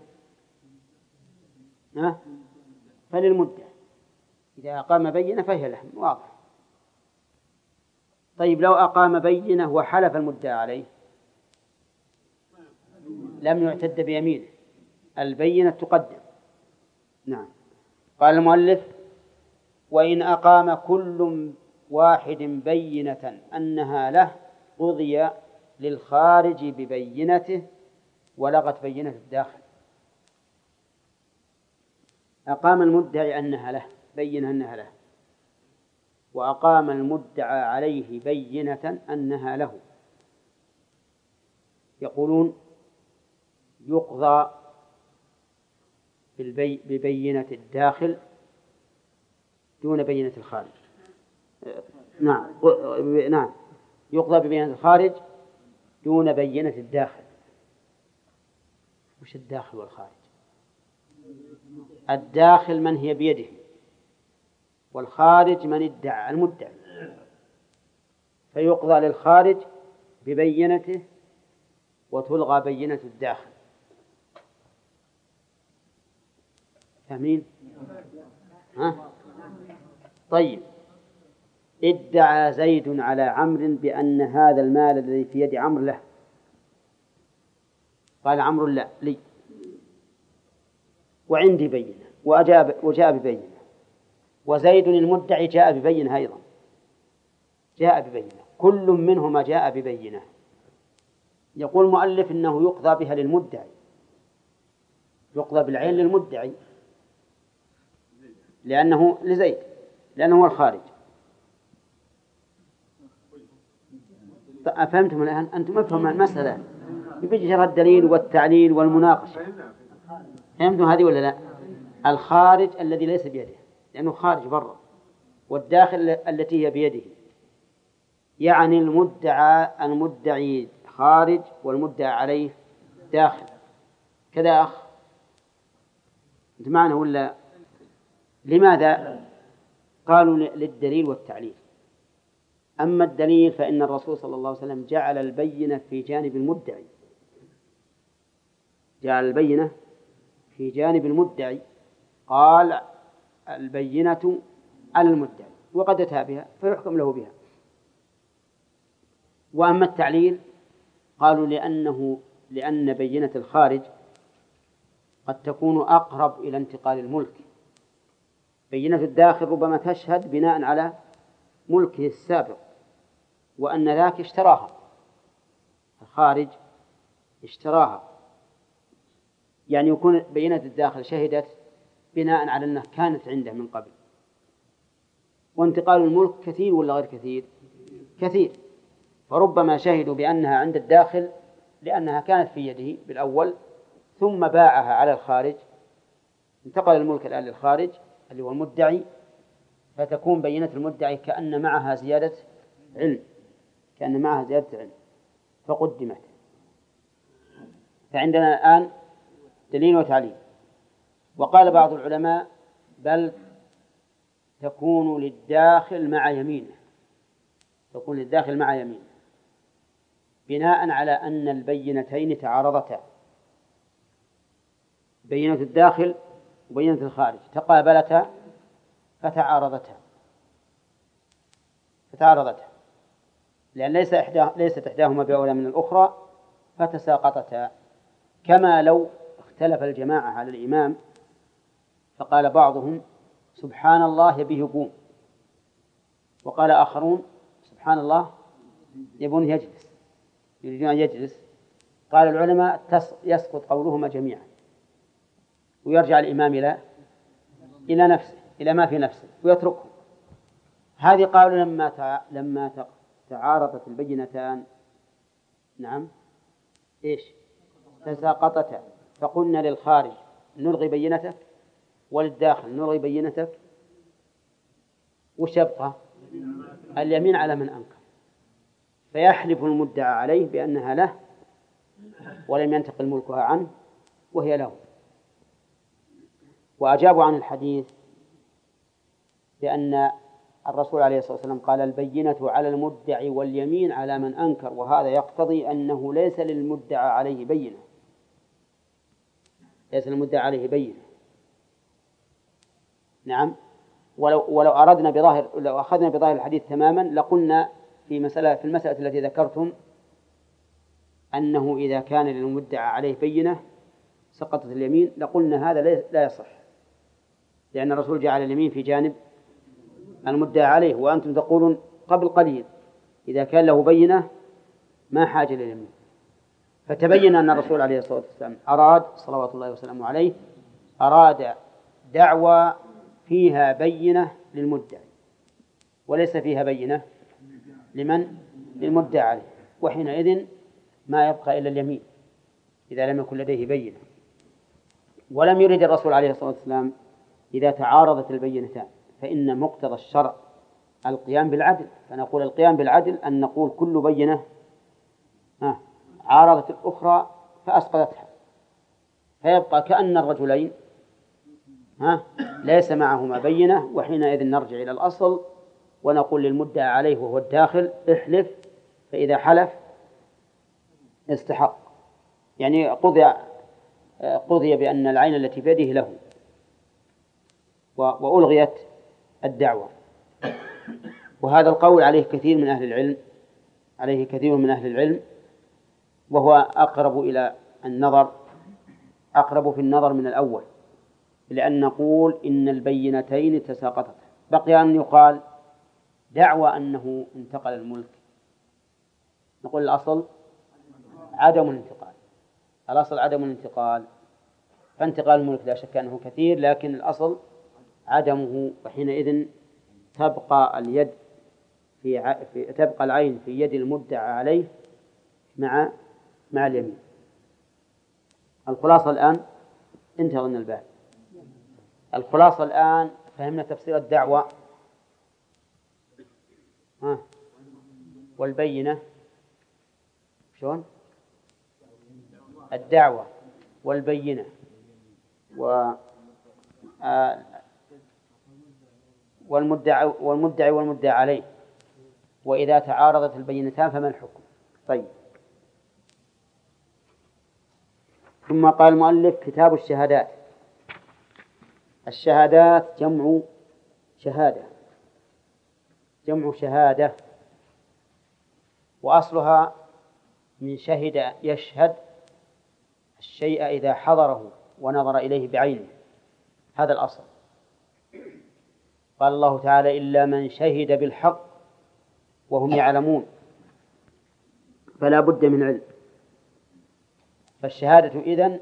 ها؟ فللمدعي. إذا أقام بينة فهي له، واضح. طيب، لو أقام بينة وحلف المدعى عليه لم يعتد بيمينه، البينة تقدم. نعم. قال المؤلف: وإن أقام كل واحد بينة أنها له قضي للخارج ببينته ولغت بينة الداخل. أقام المدعي أنها له بينة أنها له، وأقام المدعى عليه بينة أنها له، يقولون يقضى ببينة الداخل دون بينة الخارج. نعم نعم يقضى ببينة الخارج دون بينة الداخل. وش الداخل والخارج؟ الداخل من هي بيده، والخارج من ادعى المدعي، فيقضى للخارج ببينته وتلغى بينة الداخل. فاهمين؟ ها؟ طيب، ادعى زيد على عمرو بأن هذا المال الذي في يد عمرو له. قال عمرو: لا لي. وعندي بينة وأجاب وجاء ببينة، وزيد المدعي جاء ببينة أيضا، جاء ببينة، كل منهما جاء ببينة. يقول المؤلف إنه يقضى بها للمدعي، يقضى بالعين للمدعي لأنه لزيد لأنه هو الخارج. أفهمتم الآن؟ أنتم أفهموا المسألة، يبي جرى الدليل والتعليل والمناقشة. فهمتم هذه ولا لا؟ الخارج الذي ليس بيده لأنه خارج برا، والداخل التي هي بيده، يعني المدعى المدعي خارج والمدعى عليه داخل. كذا أخ أنت معنا ولا؟ لماذا؟ قالوا للدليل والتعليل. أما الدليل فإن الرسول صلى الله عليه وسلم جعل البينة في جانب المدعي، جعل البينة في جانب المدعي، قال البينة على المدعي وقد أتى بها فيحكم له بها. وأما التعليل قالوا لأنه لأن بينة الخارج قد تكون أقرب إلى انتقال الملك، بينة الداخل ربما تشهد بناء على ملكه السابق، وأن ذاك اشتراها، الخارج اشتراها، يعني يكون بينة الداخل شهدت بناء على أنها كانت عنده من قبل. وانتقال الملك كثير ولا غير كثير؟ كثير، فربما شهدوا بأنها عند الداخل لأنها كانت في يده بالأول ثم باعها على الخارج، انتقل الملك الآن للخارج اللي هو المدعي، فتكون بينة المدعي كأن معها زيادة علم، كأن معها زيادة علم فقدمت. فعندنا الآن دليل وتعليل. وقال بعض العلماء بل تكون للداخل مع يمينه، تكون للداخل مع يمينه بناء على أن البينتين تعارضتا، بينة الداخل وبينة الخارج تقابلتا فتعارضتا فتعارضتا لأن ليس إحدى ليست إحداهما بأولى من الأخرى فتساقطتا. كما لو اختلف الجماعة على الإمام فقال بعضهم سبحان الله يبيه يقوم، وقال آخرون سبحان الله يبون يجلس، يريدون أن يجلس. قال العلماء يسقط قولهما جميعا ويرجع الإمام إلى إلى نفسه، إلى ما في نفسه ويتركه. هذه قالوا لما تع... لما تعارضت البينتان نعم إيش تساقطتا، فقلنا للخارج نلغي بينتك وللداخل نلغي بينتك، وش يبقى؟ اليمين على من أنكر، فيحلف المدعى عليه بأنها له ولم ينتقل ملكها عنه وهي له. وأجابوا عن الحديث بأن الرسول عليه الصلاة والسلام قال البينة على المدعي واليمين على من أنكر، وهذا يقتضي أنه ليس للمدعى عليه بينة، ليس للمدعى عليه بينة. نعم، ولو ولو أردنا بظاهر لو أخذنا بظاهر الحديث تماما لقلنا في مسألة في المسألة التي ذكرتم أنه إذا كان للمدعى عليه بينة سقطت اليمين، لقلنا هذا لا يصح، لأن الرسول جعل اليمين في جانب المدعى عليه، وأنتم تقولون قبل قليل إذا كان له بينة ما حاجة لليمين. فتبين أن الرسول عليه الصلاة والسلام أراد صلوات الله وسلامه عليه أراد دعوى فيها بينة للمدعي وليس فيها بينة لمن؟ للمدعى عليه، وحينئذ ما يبقى إلا اليمين إذا لم يكن لديه بينة. ولم يرد الرسول عليه الصلاة والسلام إذا تعارضت البينتان، فإن مقتضى الشرع القيام بالعدل، فنقول القيام بالعدل أن نقول كل بينة عارضت الأخرى فأسقطتها، فيبقى كأن الرجلين ها ليس معهما بينة، وحينئذ نرجع إلى الأصل ونقول للمدعى عليه وهو الداخل احلف، فإذا حلف استحق، يعني قضي قضي بأن العين التي بيده له وألغيت الدعوة. وهذا القول عليه كثير من أهل العلم عليه كثير من أهل العلم وهو أقرب إلى النظر أقرب في النظر من الأول، لأن نقول إن البينتين تساقطتا. بقي أن يقال دعوى أنه انتقل الملك، نقول الأصل عدم الانتقال، الأصل عدم الانتقال، فانتقال الملك لا شك أنه كثير، لكن الأصل عدمه، وحينئذ تبقى اليد في, ع... في تبقى العين في يد المدعى عليه مع مع اليمين. الخلاصة الآن انتهى من الباب. الخلاصة الآن فهمنا تفسير الدعوة ها والبينة. شلون؟ الدعوة والبينة و آه والمدعي والمدعي والمدعى عليه، وإذا تعارضت البينتان فما الحكم؟ طيب، ثم قال المؤلف كتاب الشهادات. الشهادات جمع شهادة، جمع شهادة، وأصلها من شهد يشهد الشيء إذا حضره ونظر إليه بعينه، هذا الأصل. قال الله تعالى إلا من شهد بالحق وهم يعلمون، فلا بد من علم. فالشهادة إذن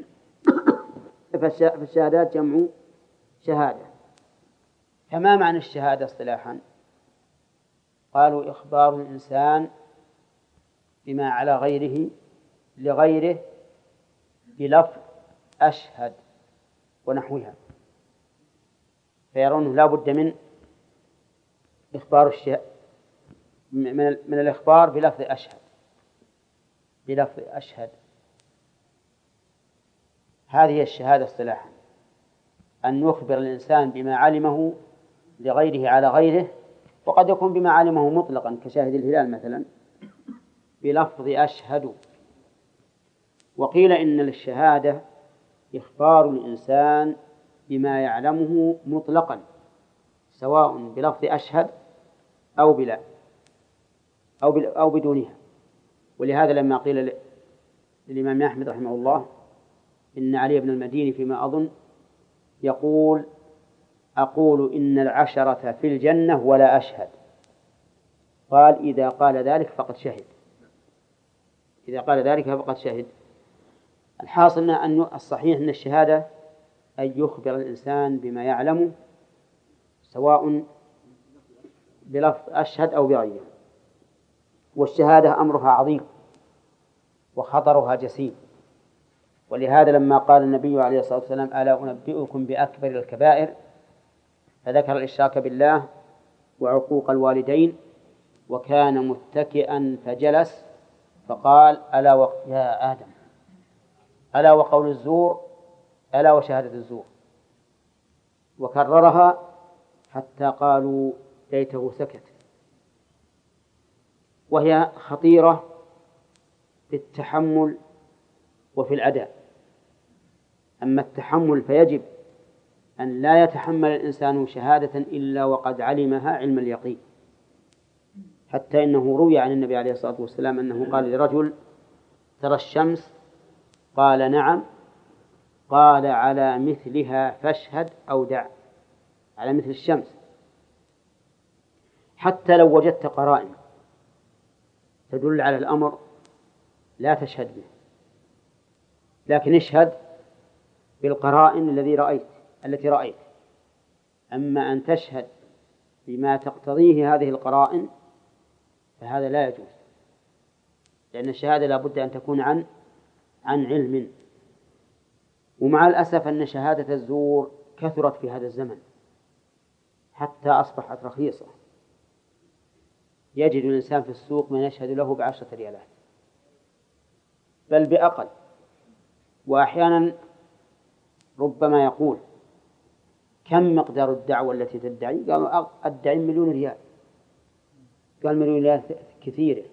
فالشهادات جمع شهادة. فما معنى الشهادة اصطلاحا؟ قالوا إخبار الإنسان بما على غيره لغيره بلفظ أشهد ونحوها، فيرونه لا بد من إخبار الشيء من, من الإخبار بلفظ أشهد، بلفظ أشهد. هذه الشهادة اصطلاحا، أن يخبر الإنسان بما علمه لغيره على غيره، وقد يكون بما علمه مطلقا كشاهد الهلال مثلا بلفظ أشهد. وقيل إن الشهادة إخبار الإنسان بما يعلمه مطلقا سواء بلفظ أشهد أو بلا أو, أو بدونها. ولهذا لما قيل للإمام أحمد رحمه الله إن علي بن المديني فيما أظن يقول أقول إن العشرة في الجنة ولا أشهد، قال إذا قال ذلك فقد شهد، إذا قال ذلك فقد شهد. الحاصل أن الصحيح أن الشهادة أن يخبر الإنسان بما يعلمه سواء بلفظ أشهد أو بغيره. والشهادة أمرها عظيم وخطرها جسيم، ولهذا لما قال النبي عليه الصلاة والسلام ألا أنبئكم بأكبر الكبائر، فذكر الإشراك بالله وعقوق الوالدين، وكان متكئا فجلس فقال ألا و... يا آدم ألا وقول الزور ألا وشهادة الزور، وكررها حتى قالوا ليته سكت. وهي خطيرة في التحمل وفي الأداء. أما التحمل فيجب أن لا يتحمل الإنسان شهادة إلا وقد علمها علم اليقين، حتى إنه روي عن النبي عليه الصلاة والسلام أنه قال لرجل ترى الشمس؟ قال نعم. قال على مثلها فاشهد أو دع، على مثل الشمس، حتى لو وجدت قرائن تدل على الأمر لا تشهد به، لكن اشهد بالقرائن الذي رأيت التي رأيت. أما أن تشهد بما تقتضيه هذه القرائن فهذا لا يجوز، لأن الشهادة لا بد أن تكون عن عن علم. ومع الأسف أن شهادة الزور كثرت في هذا الزمن حتى أصبحت رخيصة، يجد الإنسان في السوق من يشهد له بعشرة ريالات بل بأقل، وأحيانا ربما يقول كم مقدار الدعوة التي تدعي؟ قالوا أدعي مليون ريال. قال مليون ريال كثيرة،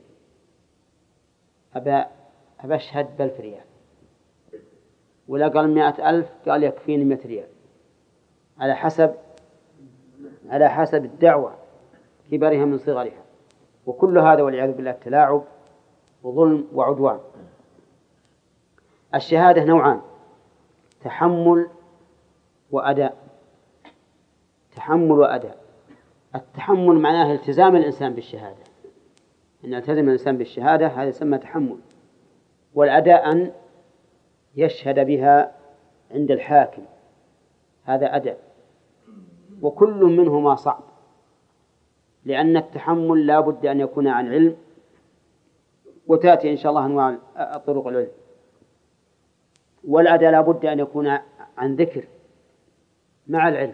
أبا أبا أشهد بألف ريال. ولا قال مئة ألف، قال يكفيني مئة ريال، على حسب على حسب الدعوة كبرها من صغرها. وكل هذا والعياذ بالله تلاعب وظلم وعدوان. الشهادة نوعان: تحمل وأداء، تحمل وأداء. التحمل معناه التزام الإنسان بالشهادة، أن يلتزم الإنسان بالشهادة هذا يسمى تحمل. والأداء أن يشهد بها عند الحاكم، هذا أداء. وكل منهما صعب، لأن التحمل لا بد أن يكون عن علم، وتأتي إن شاء الله أنواع طرق العلم. والأداء لا بد أن يكون عن ذكر مع العلم.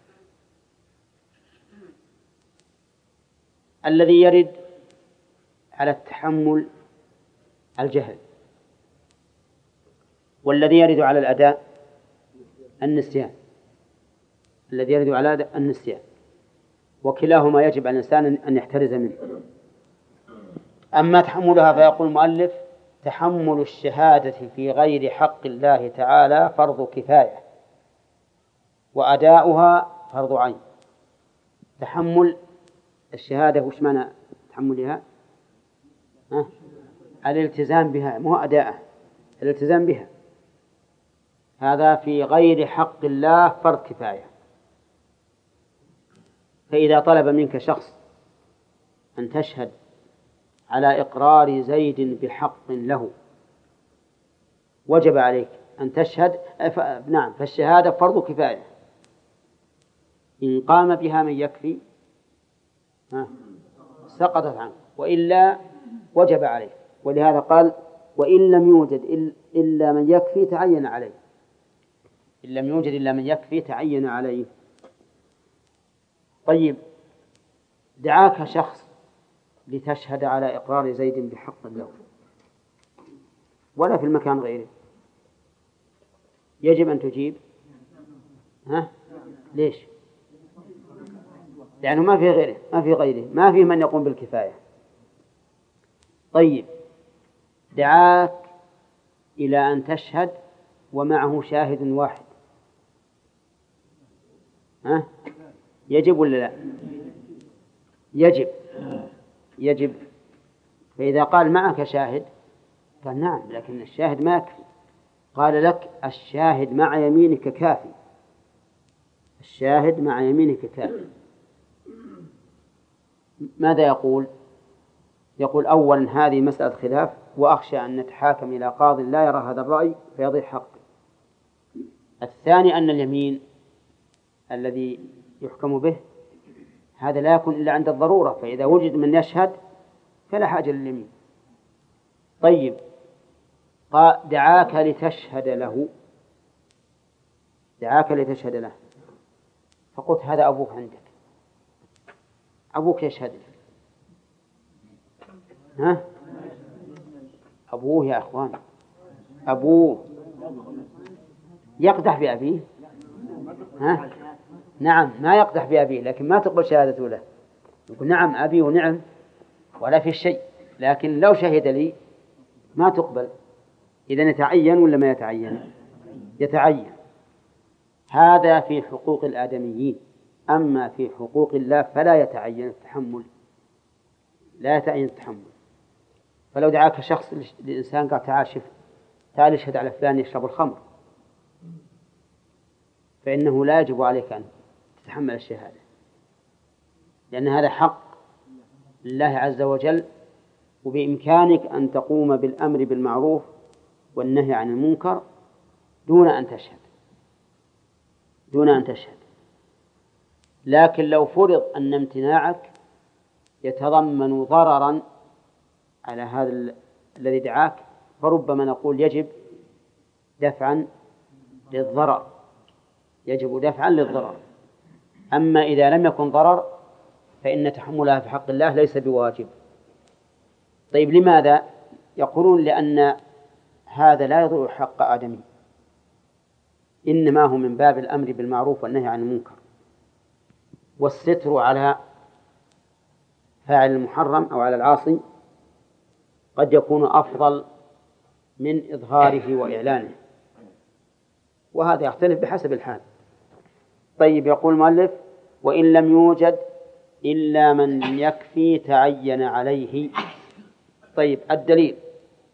الذي يرد على التحمل الجهل، والذي يرد على الأداء النسيان. الذي يرد على النسيان، وكلاهما يجب على الإنسان أن يحترز منه. أما تحملها فيقول المؤلف: تحمل الشهادة في غير حق الله تعالى فرض كفاية، وأداؤها فرض عين. تحمل الشهادة وش معنى تحملها؟ ها؟ الالتزام بها، مو أداءه، الالتزام بها. هذا في غير حق الله فرض كفاية. فإذا طلب منك شخص أن تشهد على إقرار زيد بحق له، وجب عليك أن تشهد. ف... نعم، فالشهادة فرض كفاية، إن قام بها من يكفي ها سقطت عنه، وإلا وجب عليه. ولهذا قال: وإن لم يوجد إلا من يكفي تعين عليه. إن لم يوجد إلا من يكفي تعين عليه. طيب، دعاك شخص لتشهد على إقرار زيد بحق له ولا في المكان غيره، يجب أن تجيب؟ ها؟ ليش؟ لأنه ما في غيره، ما في غيره، ما في من يقوم بالكفاية. طيب، دعاك إلى أن تشهد ومعه شاهد واحد، ها؟ يجب ولا لا؟ يجب، يجب. فإذا قال معك شاهد قال نعم، لكن الشاهد ما يكفي. قال لك: الشاهد مع يمينك كافي، الشاهد مع يمينك كافي. ماذا يقول؟ يقول: أولا هذه مسألة خلاف، وأخشى أن نتحاكم إلى قاض لا يرى هذا الرأي فيضيع حق. الثاني أن اليمين الذي يحكم به هذا لا يكون إلا عند الضرورة، فإذا وجد من يشهد فلا حاجة لليمين. طيب، دعاك لتشهد له، دعاك لتشهد له، فقلت: هذا أبوك عندك، أبوك يشهد لك. ها؟ أبوه يا أخوان، أبوه يقدح بأبيه؟ ها؟ نعم، ما يقدح بأبيه، لكن ما تقبل شهادته له. يقول: نعم أبي ونعم ولا في شيء، لكن لو شهد لي ما تقبل. إذن يتعين ولا ما يتعين؟ يتعين. هذا في حقوق الآدميين، أما في حقوق الله فلا يتعين التحمل، لا يتعين التحمل. فلو دعاك شخص لإنسان قال: تعال شف، تعال اشهد على فلان يشرب الخمر، فإنه لا يجب عليك أن تتحمل الشهادة، لأن هذا حق لله عز وجل، وبإمكانك أن تقوم بالأمر بالمعروف والنهي عن المنكر دون أن تشهد، دون أن تشهد. لكن لو فرض أن امتناعك يتضمن ضررا على هذا الذي دعاك، فربما نقول يجب دفعا للضرر، يجب دفعا للضرر. أما إذا لم يكن ضرر فإن تحملها في حق الله ليس بواجب. طيب، لماذا؟ يقولون: لأن هذا لا يضر حق آدمي، إنما هو من باب الأمر بالمعروف والنهي عن المنكر، والستر على فاعل المحرم أو على العاصي قد يكون أفضل من إظهاره وإعلانه، وهذا يختلف بحسب الحال. طيب، يقول المؤلف: وإن لم يوجد إلا من يكفي تعين عليه. طيب، الدليل: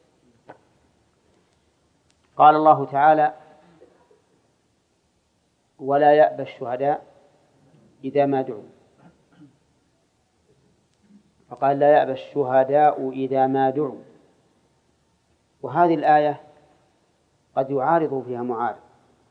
قال الله تعالى: ولا يأبى الشهداء إذا ما دعوا، فقال لا يأبى الشهداء إذا ما دعوا. وهذه الآية قد يعارض فيها معارض،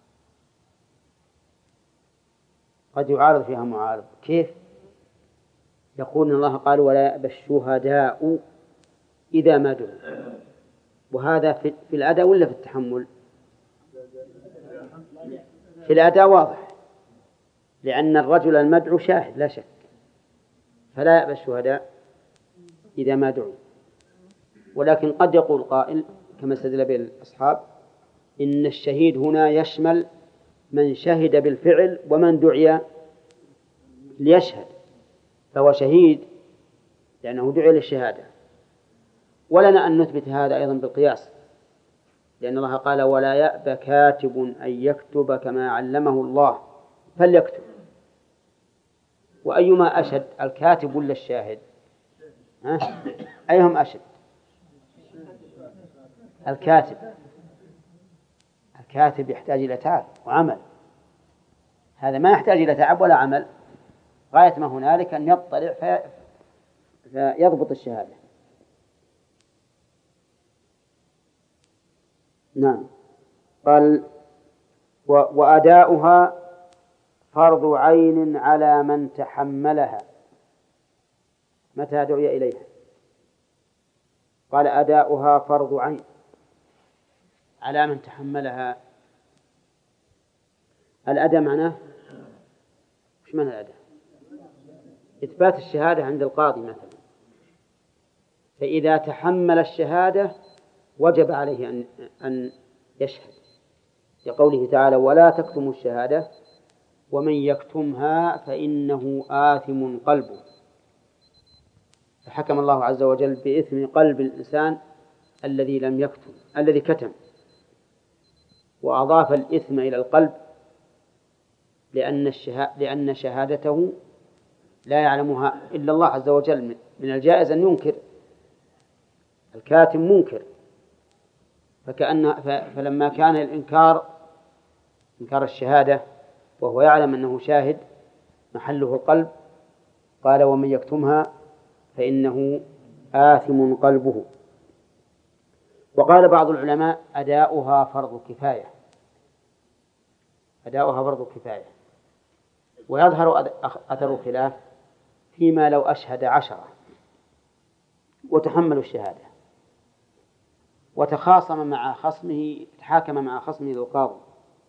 قد يعارض فيها معارض. كيف؟ يقول إن الله قال ولا يأبى الشهداء إذا ما دعوا، وهذا في الأداء ولا في التحمل؟ في الأداء واضح، لأن الرجل المدعو شاهد لا شك، فلا يأبى الشهداء إذا ما دعوا. ولكن قد يقول قائل كما استدل به الأصحاب إن الشهيد هنا يشمل من شهد بالفعل ومن دعي ليشهد، فهو شهيد لأنه دعي للشهادة. ولنا أن نثبت هذا أيضا بالقياس، لأن الله قال ولا يأبى كاتب أن يكتب كما علمه الله فليكتب. وأيما أشد، الكاتب ولا الشاهد؟ ها؟ أيهم أشد؟ الكاتب. الكاتب يحتاج إلى تعب وعمل، هذا ما يحتاج إلى تعب ولا عمل، غاية ما هنالك أن يطلع في... فيضبط الشهادة. نعم. قال و... وأداؤها فرض عين على من تحملها متى دعي إليها. قال أداؤها فرض عين على من تحملها. الأداء معناه وش معنى الأداء؟ إثبات الشهادة عند القاضي مثلا، فإذا تحمل الشهادة وجب عليه أن أن يشهد، لقوله تعالى ولا تكتموا الشهادة ومن يكتمها فإنه آثم قلبه. فحكم الله عز وجل بإثم قلب الإنسان الذي لم يكتم، الذي كتم، وأضاف الإثم إلى القلب لأن الشهادة لأن شهادته لا يعلمها إلا الله عز وجل. من الجائز أن ينكر، الكاتم منكر، فكأن فلما كان الإنكار إنكار الشهادة وهو يعلم أنه شاهد محله القلب، قال ومن يكتمها فإنه آثم قلبه. وقال بعض العلماء أداؤها فرض كفاية، أداؤها فرض كفاية. ويظهر أثر الخلاف فيما لو أشهد عشرة وتحملوا الشهادة وتخاصم مع خصمه، تحاكم مع خصمه للقاضي،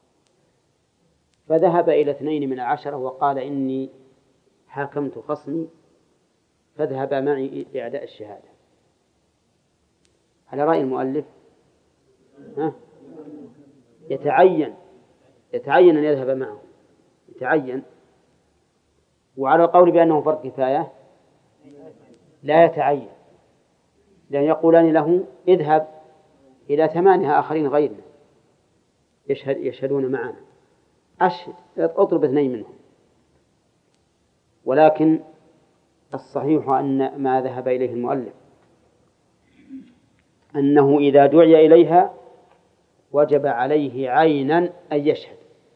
فذهب إلى اثنين من العشرة وقال إني حاكمت خصمي فاذهب معي لأداء الشهادة. على رأي المؤلف ها؟ يتعين يتعين أن يذهب معه، يتعين. وعلى القول بأنه فرض كفاية لا يتعين، لأن يقولان له اذهب إلى ثمانية آخرين غيرنا يشهد يشهدون معنا، أشهد أطلب اثنين منهم. ولكن الصحيح أن ما ذهب إليه المؤلف أنه إذا دعي إليها وجب عليه عينا أن يشهد،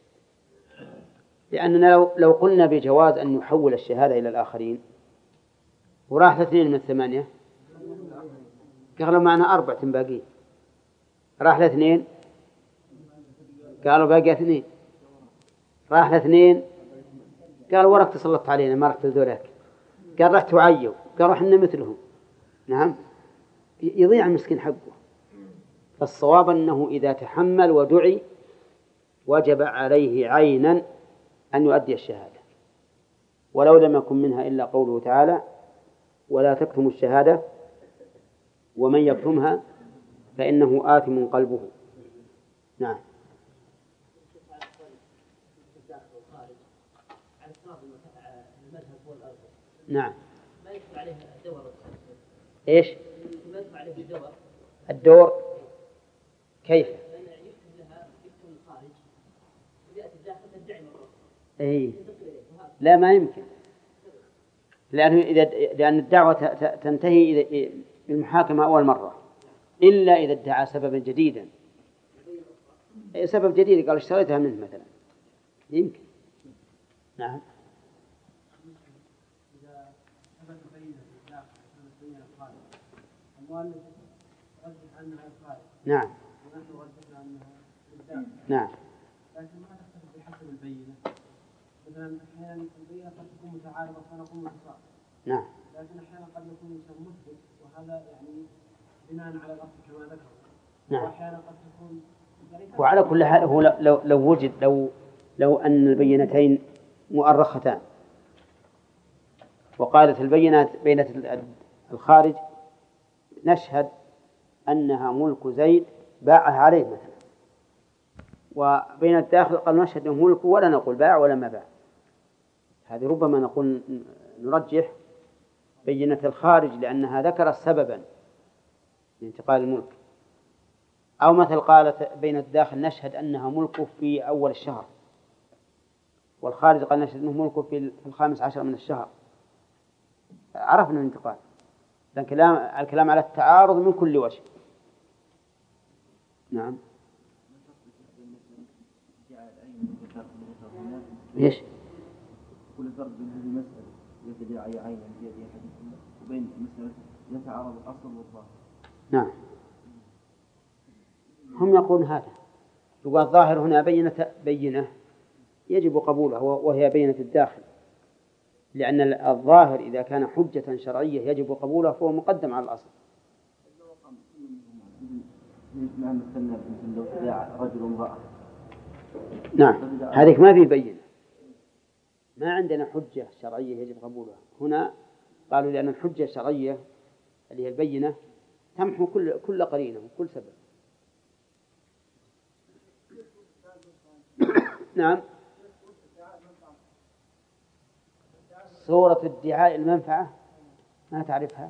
لأننا لو, لو قلنا بجواز أن يحول الشهادة إلى الآخرين وراح اثنين من الثمانية قالوا معنا أربعة باقين، راح لاثنين قالوا باقي اثنين، راح لاثنين قالوا ورك تسلطت علينا ما رحت لذولاك، قال رحت تعيوا، قالوا احنا مثلهم. نعم، يضيع المسكين حقه. فالصواب أنه إذا تحمل ودعي وجب عليه عينا أن يؤدي الشهادة، ولو لم يكن منها إلا قوله تعالى ولا تكتموا الشهادة ومن يكتمها فإنه آثم قلبه. نعم. نعم. ما يكتب عليه الدور. إيش؟ ما يكتب عليه الدور. الدور كيف؟ لأن يكتب لها يكتب الخارج ويأتي الداخل تدعي مرة. إيه. لا ما يمكن، لأنه إذا لأن الدعوة تنتهي بالمحاكمة أول مرة، إلا إذا ادعى سببا جديدا، سبب جديد قال اشتريتها منه مثلا، يمكن. نعم. إذا ثبت بينة الداخل ثبت بينة الخارج المؤلف رجح أنها الخارج. نعم. ونحن رجحنا أنها الداخل. نعم. لكن ما تختلف بحسب البينة. مثلا أحيانا البينة قد تكون متعارضة فنقول متصارعة. نعم. لكن أحيانا قد يكون الإنسان مثبت وهذا يعني بناء على الأصل كما ذكر. نعم. وأحيانا قد تكون وعلى كل حال هو لو لو وجد لو لو أن البينتين مؤرختان وقالت البينات بينة الخارج نشهد أنها ملك زيد باعها عليه مثلا، وبين الداخل قال نشهد أنه ملك ولا نقول باع ولا ما باع. هذه ربما نقول نرجح بينة الخارج لأنها ذكرت سببا لانتقال الملك، أو مثل قالت بين الداخل نشهد أنها ملكه في أول الشهر والخارج قال نشهد أنه ملكه في الخامس عشر من الشهر، عرفنا الانتقال. لكن الكلام على التعارض من كل وجه. نعم. ايش؟ كل فرق بين هذه المسألة يتداعي عينا بيد أحدهما وبين مسألة يتعارض الأصل والظاهر. نعم. هم يقولون هذا، يقول الظاهر هنا بينة بينة يجب قبولها وهي بينة الداخل، لأن الظاهر إذا كان حجة شرعية يجب قبولها فهو مقدم على الأصل. نعم. مثلنا لو تداعى رجل وامرأة. نعم. هذه ما في بينة، ما عندنا حجة شرعية يجب قبولها. هنا قالوا لأن الحجة الشرعية اللي هي البينة تمحو كل كل قرينة وكل سبب. نعم. صورة ادعاء المنفعة ما تعرفها؟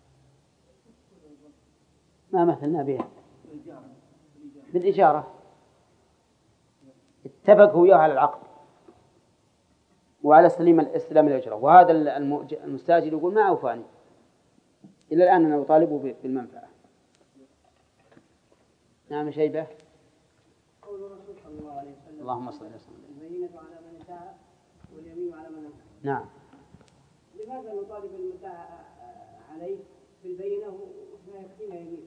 ما مثلنا بها بالإجارة، اتفقوا وياه على العقد وعلى سليم الإسلام الأجرة، وهذا المستاجر يقول ما أوفاني إلى الآن أنا أطالبه بالمنفعة. نعم شيبة. قول الرسول صلى الله عليه وسلم اللهم صل وسلم. البينة على من ادعى واليمين على من انكر. نعم. لماذا نطالب المدعى عليه بالبينة وإحنا يكفينا يمين؟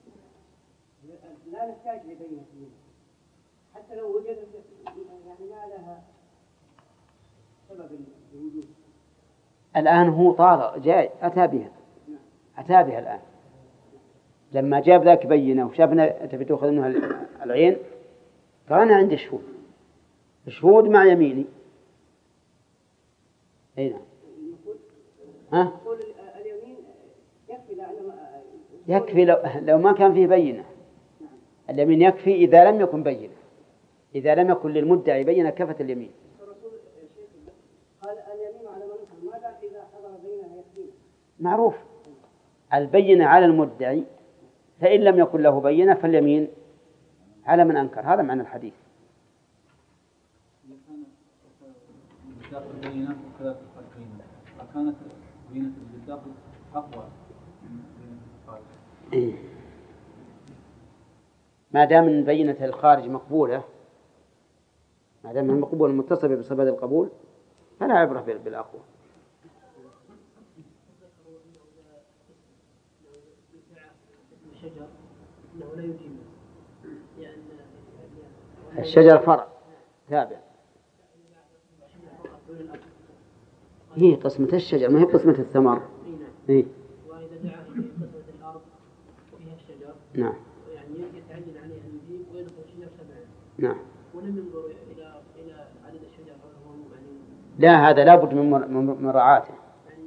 لا نحتاج لبينة يمين حتى لو وجدت، يعني ما لها سبب الوجود. الآن هو طال جاي أتى بها أتى بها الآن لما جاب ذاك بينة وشافنا تبي تأخذ منها العين قال أنا عندي شهود شهود مع يميني. أي نعم. ها؟ اليمين يكفي لأنه يكفي لو, لو ما كان فيه بينة. اليمين يكفي إذا لم يكن بينة، إذا لم يكن للمدعي بينة كفت اليمين. الرسول قال اليمين على من انكر، ما قال إذا حضر بينة يكفي. معروف البينة على المدعي، فإن لم يكن له بينة فاليمين على من أنكر. هذا معنى الحديث. بالداخل بينة وكذا في الخارج بينة، فكانت بينة بالداخل أقوى من بينة الخارج. ما دام بينة الخارج مقبولة، ما دام المقبول متصل بصفة القبول فلا عبرة بالأقوى. الشجر إنه لا يجيب يعني الشجر فرع تابع، هي قسمة الشجر ما هي قسمة الثمر. إيه. وإذا دعا في قسمة الأرض فيها الشجر نعم يعني يتعين عليه أن يجيب ويدخل الشجر سبعا. نعم. ولم ينظر إلى إلى عدد الشجر هل هو يعني لا هذا لابد من مراعاته،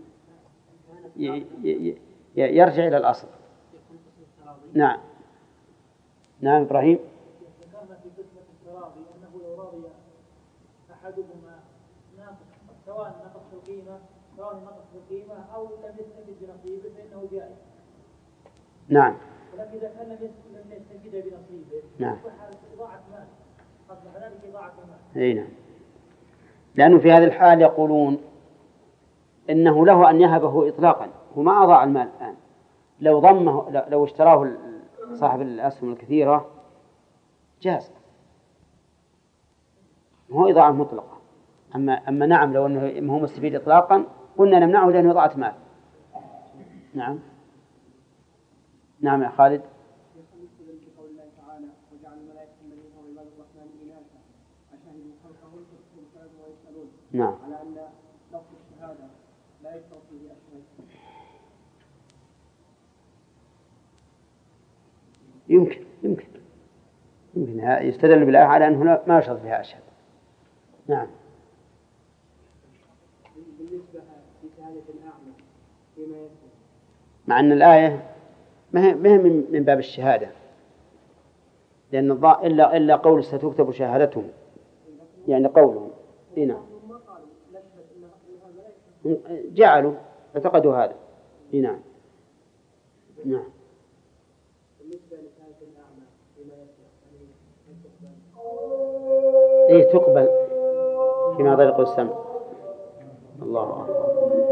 يرجع إلى الأصل. نعم. نعم إبراهيم. ذكرنا في قسمة التراضي أنه لو رضي أحدهما ناقص سواء نقص في القيمة سواء نقص في القيمة أو لم يستفد بنصيبه فإنه جائز. نعم. ولكن إذا كان لم يستفد بنصيبه نعم. إضاعة مال، أصبح ذلك إضاعة مال. أي نعم. لأنه في هذه الحال يقولون إنه له أن يهبه إطلاقا، هو ما أضاع المال الآن. لو ضمه لو اشتراه صاحب الأسهم الكثيرة جاز، هو إضاعة مطلقة. أما أما نعم لو أنه هو مستفيد إطلاقا قلنا نمنعه لأنه إضاعة مال. نعم نعم يا خالد. قول الله تعالى وجعل الملائكة الذين هم عباد الرحمن إناثا أشهدوا خلقهم فيسألون ويسألون. نعم. على أن لفظ الشهادة لا يشترط فيه أشهد. يمكن يمكن يمكن يستدل بالآية على أنه ما يشترط فيها أشهد. نعم. بالنسبة لشهادة الأعمى فيما يسمى مع أن الآية ما هي من باب الشهادة، لأن الضاء إلا إلا قول ستكتب شهادتهم، يعني قولهم هنا جعلوا اعتقدوا هذا. نعم نعم. بالنسبة لشهادة الأعمى فيما يسمى إيه تقبل فيما ضيق السمع. الله أكبر.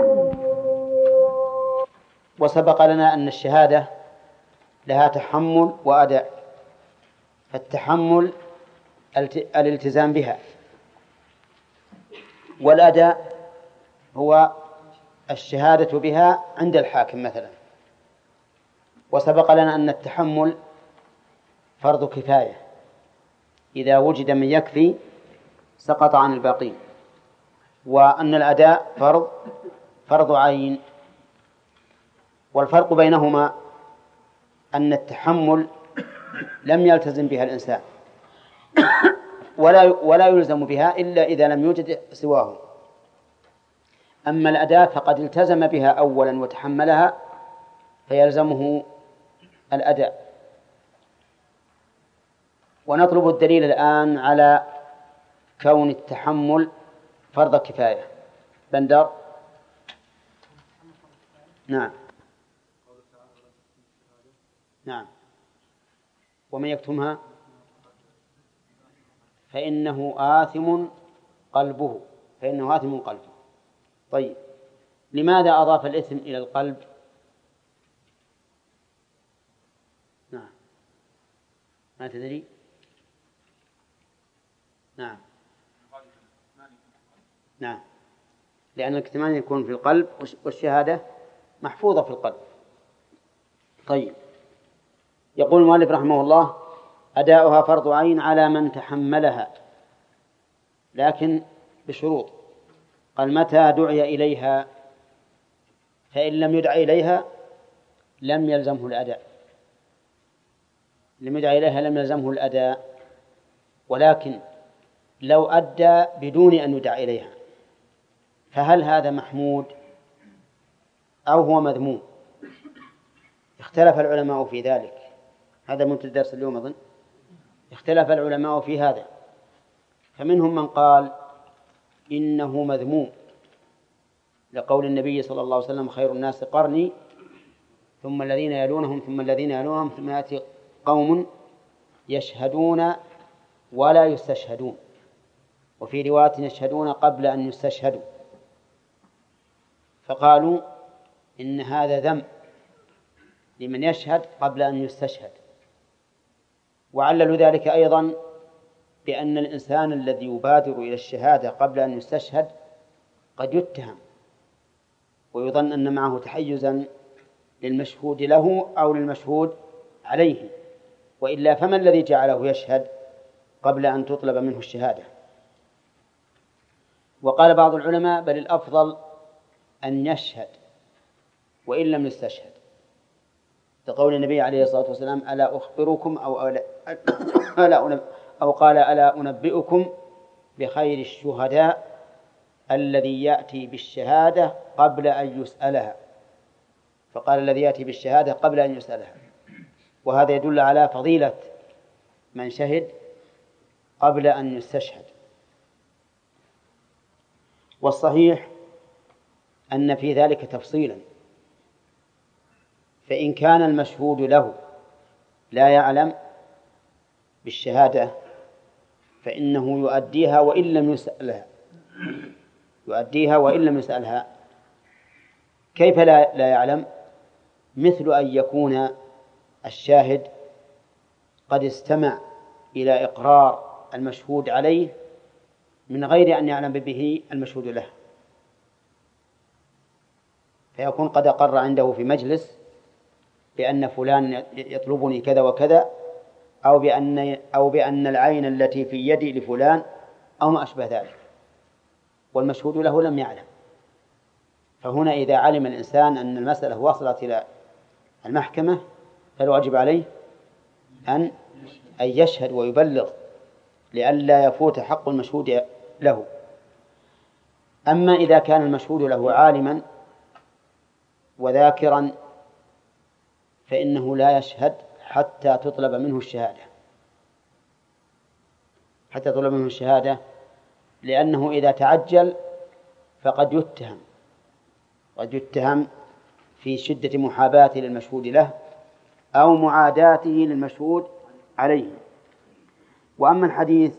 وسبق لنا أن الشهادة لها تحمل وأداء، فالتحمل الالتزام بها، والأداء هو الشهادة بها عند الحاكم مثلا. وسبق لنا أن التحمل فرض كفاية، إذا وجد من يكفي سقط عن الباقين، وأن الأداء فرض فرض عين. والفرق بينهما أن التحمل لم يلتزم بها الإنسان ولا ولا يلزم بها إلا إذا لم يوجد سواه. أما الأداء فقد التزم بها أولا وتحملها فيلزمه الأداء. ونطلب الدليل الآن على كون التحمل فرض كفاية. بندر. نعم نعم. ومن يكتمها فإنه آثم قلبه فإنه آثم قلبه. طيب، لماذا أضاف الإثم إلى القلب؟ نعم ما تدري؟ نعم نعم، لأن الكتمان يكون في القلب والشهادة محفوظة في القلب. طيب، يقول المؤلف رحمه الله: أداؤها فرض عين على من تحملها، لكن بشروط. قال: متى دعي إليها، فإن لم يدع إليها لم يلزمه الأداء لم يدع إليها لم يلزمه الأداء ولكن لو أدى بدون أن يدع إليها فهل هذا محمود أو هو مذموم؟ اختلف العلماء في ذلك. هذا منتهى الدرس اليوم أظن. اختلف العلماء في هذا، فمنهم من قال إنه مذموم لقول النبي صلى الله عليه وسلم: خير الناس قرني ثم الذين يلونهم ثم الذين يلونهم ثم يأتي قوم يشهدون ولا يستشهدون، وفي رواية يشهدون قبل أن يستشهدوا. فقالوا إن هذا ذم لمن يشهد قبل أن يستشهد، وعللوا ذلك أيضا بأن الإنسان الذي يبادر إلى الشهادة قبل أن يستشهد قد يتهم ويظن أن معه تحيزا للمشهود له أو للمشهود عليه، وإلا فما الذي جعله يشهد قبل أن تطلب منه الشهادة؟ وقال بعض العلماء: بل الأفضل أن يشهد وإن لم يستشهد، لقول النبي عليه الصلاة والسلام: ألا أخبركم أو ألا, ألا أو قال: ألا أنبئكم بخير الشهداء الذي يأتي بالشهادة قبل أن يسألها. فقال: الذي يأتي بالشهادة قبل أن يسألها. وهذا يدل على فضيلة من شهد قبل أن يستشهد. والصحيح أن في ذلك تفصيلا، فإن كان المشهود له لا يعلم بالشهادة فإنه يؤديها وإن لم يسألها يؤديها وإن لم يسألها. كيف لا, لا يعلم؟ مثل أن يكون الشاهد قد استمع إلى إقرار المشهود عليه من غير أن يعلم به المشهود له، فيكون قد أقر عنده في مجلس بأن فلان يطلبني كذا وكذا، أو بأن أو بأن العين التي في يدي لفلان أو ما أشبه ذلك، والمشهود له لم يعلم. فهنا إذا علم الإنسان أن المسألة وصلت إلى المحكمة فالواجب عليه أن أن يشهد ويبلغ لئلا يفوت حق المشهود له. أما إذا كان المشهود له عالما وذاكرا فإنه لا يشهد حتى تطلب منه الشهادة حتى تطلب منه الشهادة لأنه إذا تعجل فقد يتهم قد يتهم في شدة محاباته للمشهود له أو معاداته للمشهود عليه. وأما الحديث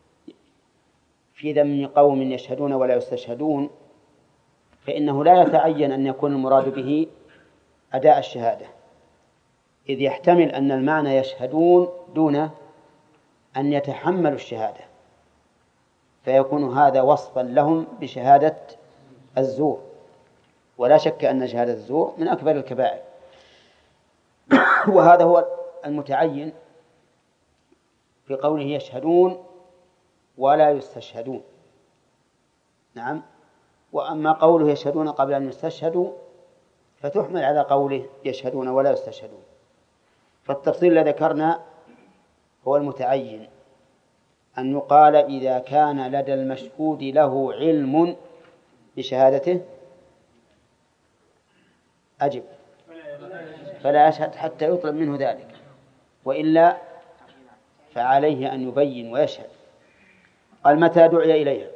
في ذم قوم يشهدون ولا يستشهدون فإنه لا يتعين أن يكون المراد به أداء الشهادة، إذ يحتمل أن المعنى يشهدون دون أن يتحملوا الشهادة، فيكون هذا وصفا لهم بشهادة الزور، ولا شك أن شهادة الزور من أكبر الكبائر. وهذا هو المتعين في قوله يشهدون ولا يستشهدون. نعم. وأما قوله يشهدون قبل أن يستشهدوا فتحمل على قوله يشهدون ولا يستشهدون. فالتفصيل الذي ذكرنا هو المتعين، أن يقال إذا كان لدى المشهود له علم بشهادته أجب فلا يشهد حتى يطلب منه ذلك، وإلا فعليه أن يبين ويشهد. قال متى دعي إليها.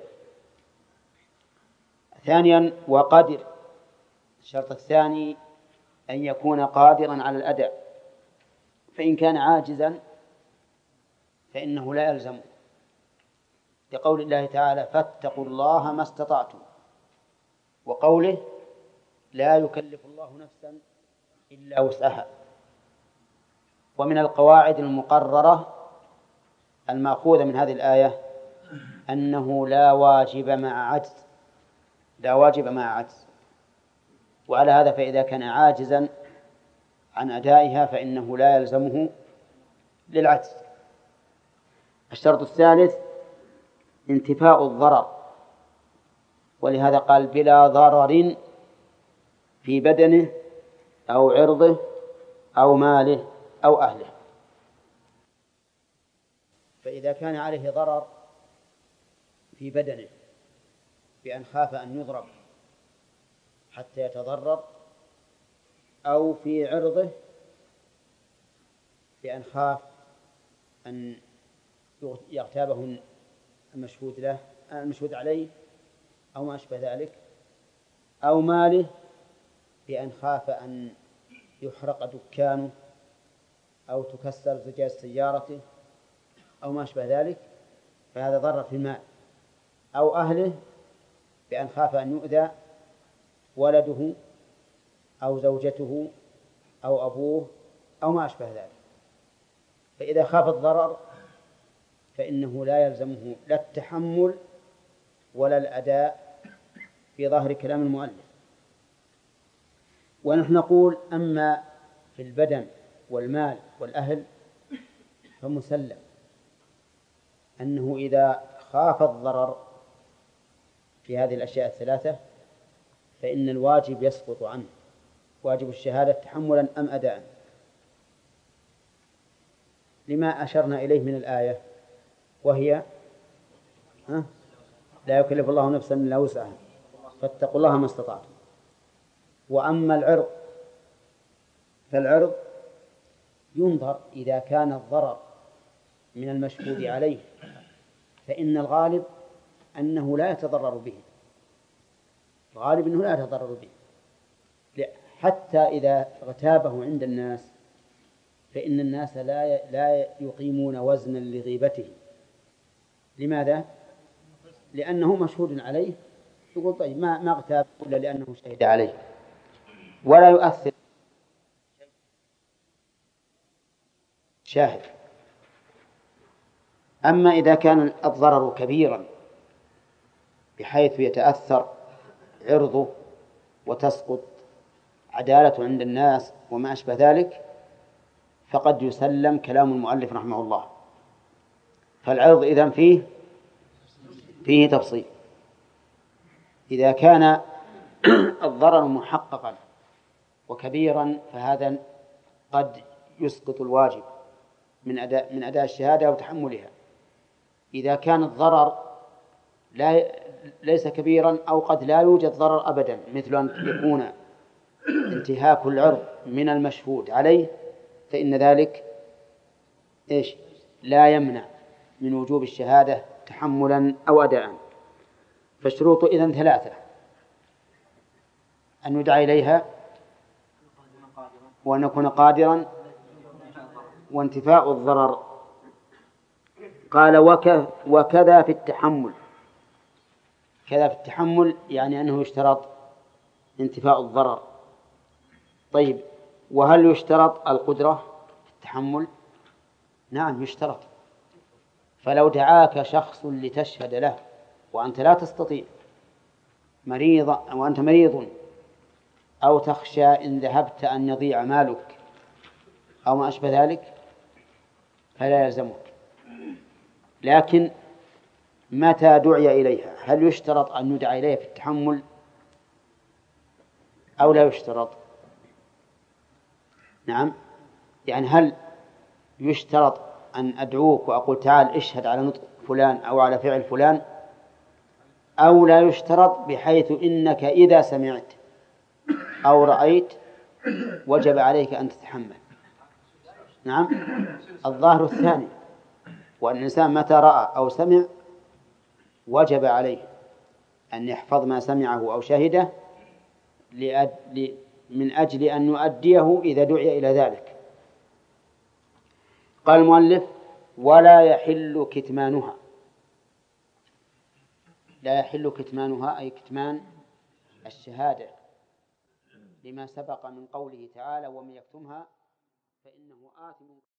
ثانيا وقادر، الشرط الثاني أن يكون قادرا على الأداء، فإن كان عاجزا فإنه لا يلزم، لقول الله تعالى فاتقوا الله ما استطعتم، وقوله لا يكلف الله نفسا إلا وسعها. ومن القواعد المقررة المأخوذة من هذه الآية أنه لا واجب مع عجز لا واجب مع عجز وعلى هذا فإذا كان عاجزا عن أدائها فإنه لا يلزمه للعجز. الشرط الثالث انتفاء الضرر، ولهذا قال بلا ضرر في بدنه أو عرضه أو ماله أو أهله. فإذا كان عليه ضرر في بدنه بأن خاف أن يضرب حتى يتضرر، أو في عرضه بأن خاف أن يغتابه المشهود له المشهود عليه أو ما أشبه ذلك، أو ماله بأن خاف أن يحرق دكانه أو تكسر زجاج سيارته أو ما أشبه ذلك، فهذا ضرر في المال. أو أهله بأن خاف أن يؤذى ولده أو زوجته أو أبوه أو ما أشبه ذلك. فإذا خاف الضرر فإنه لا يلزمه لا التحمل ولا الأداء في ظاهر كلام المؤلف. ونحن نقول أما في البدن والمال والأهل فمسلم أنه إذا خاف الضرر في هذه الأشياء الثلاثة فإن الواجب يسقط عنه، واجب الشهادة تحملا أم أداء، لما أشرنا إليه من الآية وهي ها؟ لا يكلف الله نفسا إلا وسعها فاتقوا الله ما استطعتم. وأما العرض فالعرض ينظر إذا كان الضرر من المشهود عليه فإن الغالب أنه لا يتضرر به الغالب أنه لا يتضرر به حتى إذا اغتابه عند الناس فإن الناس لا لا يقيمون وزنا لغيبته. لماذا؟ لأنه مشهود عليه، يقول طيب ما ما اغتاب إلا لأنه شهد عليه، ولا يؤثر شاهد. أما إذا كان الضرر كبيرا بحيث يتأثر عرضه وتسقط عدالته عند الناس وما أشبه ذلك، فقد يسلم كلام المؤلف رحمه الله. فالعرض إذن فيه فيه تفصيل. إذا كان الضرر محققا وكبيرا فهذا قد يسقط الواجب من أداء من أداء الشهادة وتحملها. إذا كان الضرر لا ليس كبيرا أو قد لا يوجد ضرر أبدا، مثل أن يكون انتهاك العرض من المشهود عليه، فإن ذلك إيش لا يمنع من وجوب الشهادة تحملا أو أداء. فالشروط إذن ثلاثة: أن يدعى إليها، وأن يكون قادرا، وانتفاء الضرر. قال وك وكذا في التحمل. كذا في التحمل يعني أنه يشترط انتفاء الضرر. طيب، وهل يشترط القدرة في التحمل؟ نعم يشترط. فلو دعاك شخص لتشهد له وأنت لا تستطيع، مريضا وأنت مريض، أو تخشى إن ذهبت أن يضيع مالك أو ما أشبه ذلك، فلا يلزمك. لكن متى دعي إليها؟ هل يشترط أن يدعى إليها في التحمل أو لا يشترط؟ نعم، يعني هل يشترط أن أدعوك وأقول تعال اشهد على نطق فلان أو على فعل فلان، أو لا يشترط بحيث إنك إذا سمعت أو رأيت وجب عليك أن تتحمل؟ نعم، الظاهر الثاني، وأن الإنسان متى رأى أو سمع وجب عليه أن يحفظ ما سمعه أو شهده من أجل أن يؤديه إذا دعي إلى ذلك. قال المؤلف: ولا يحل كتمانها. لا يحل كتمانها أي كتمان الشهادة، لما سبق من قوله تعالى: ومن يكتمها فإنه آثم.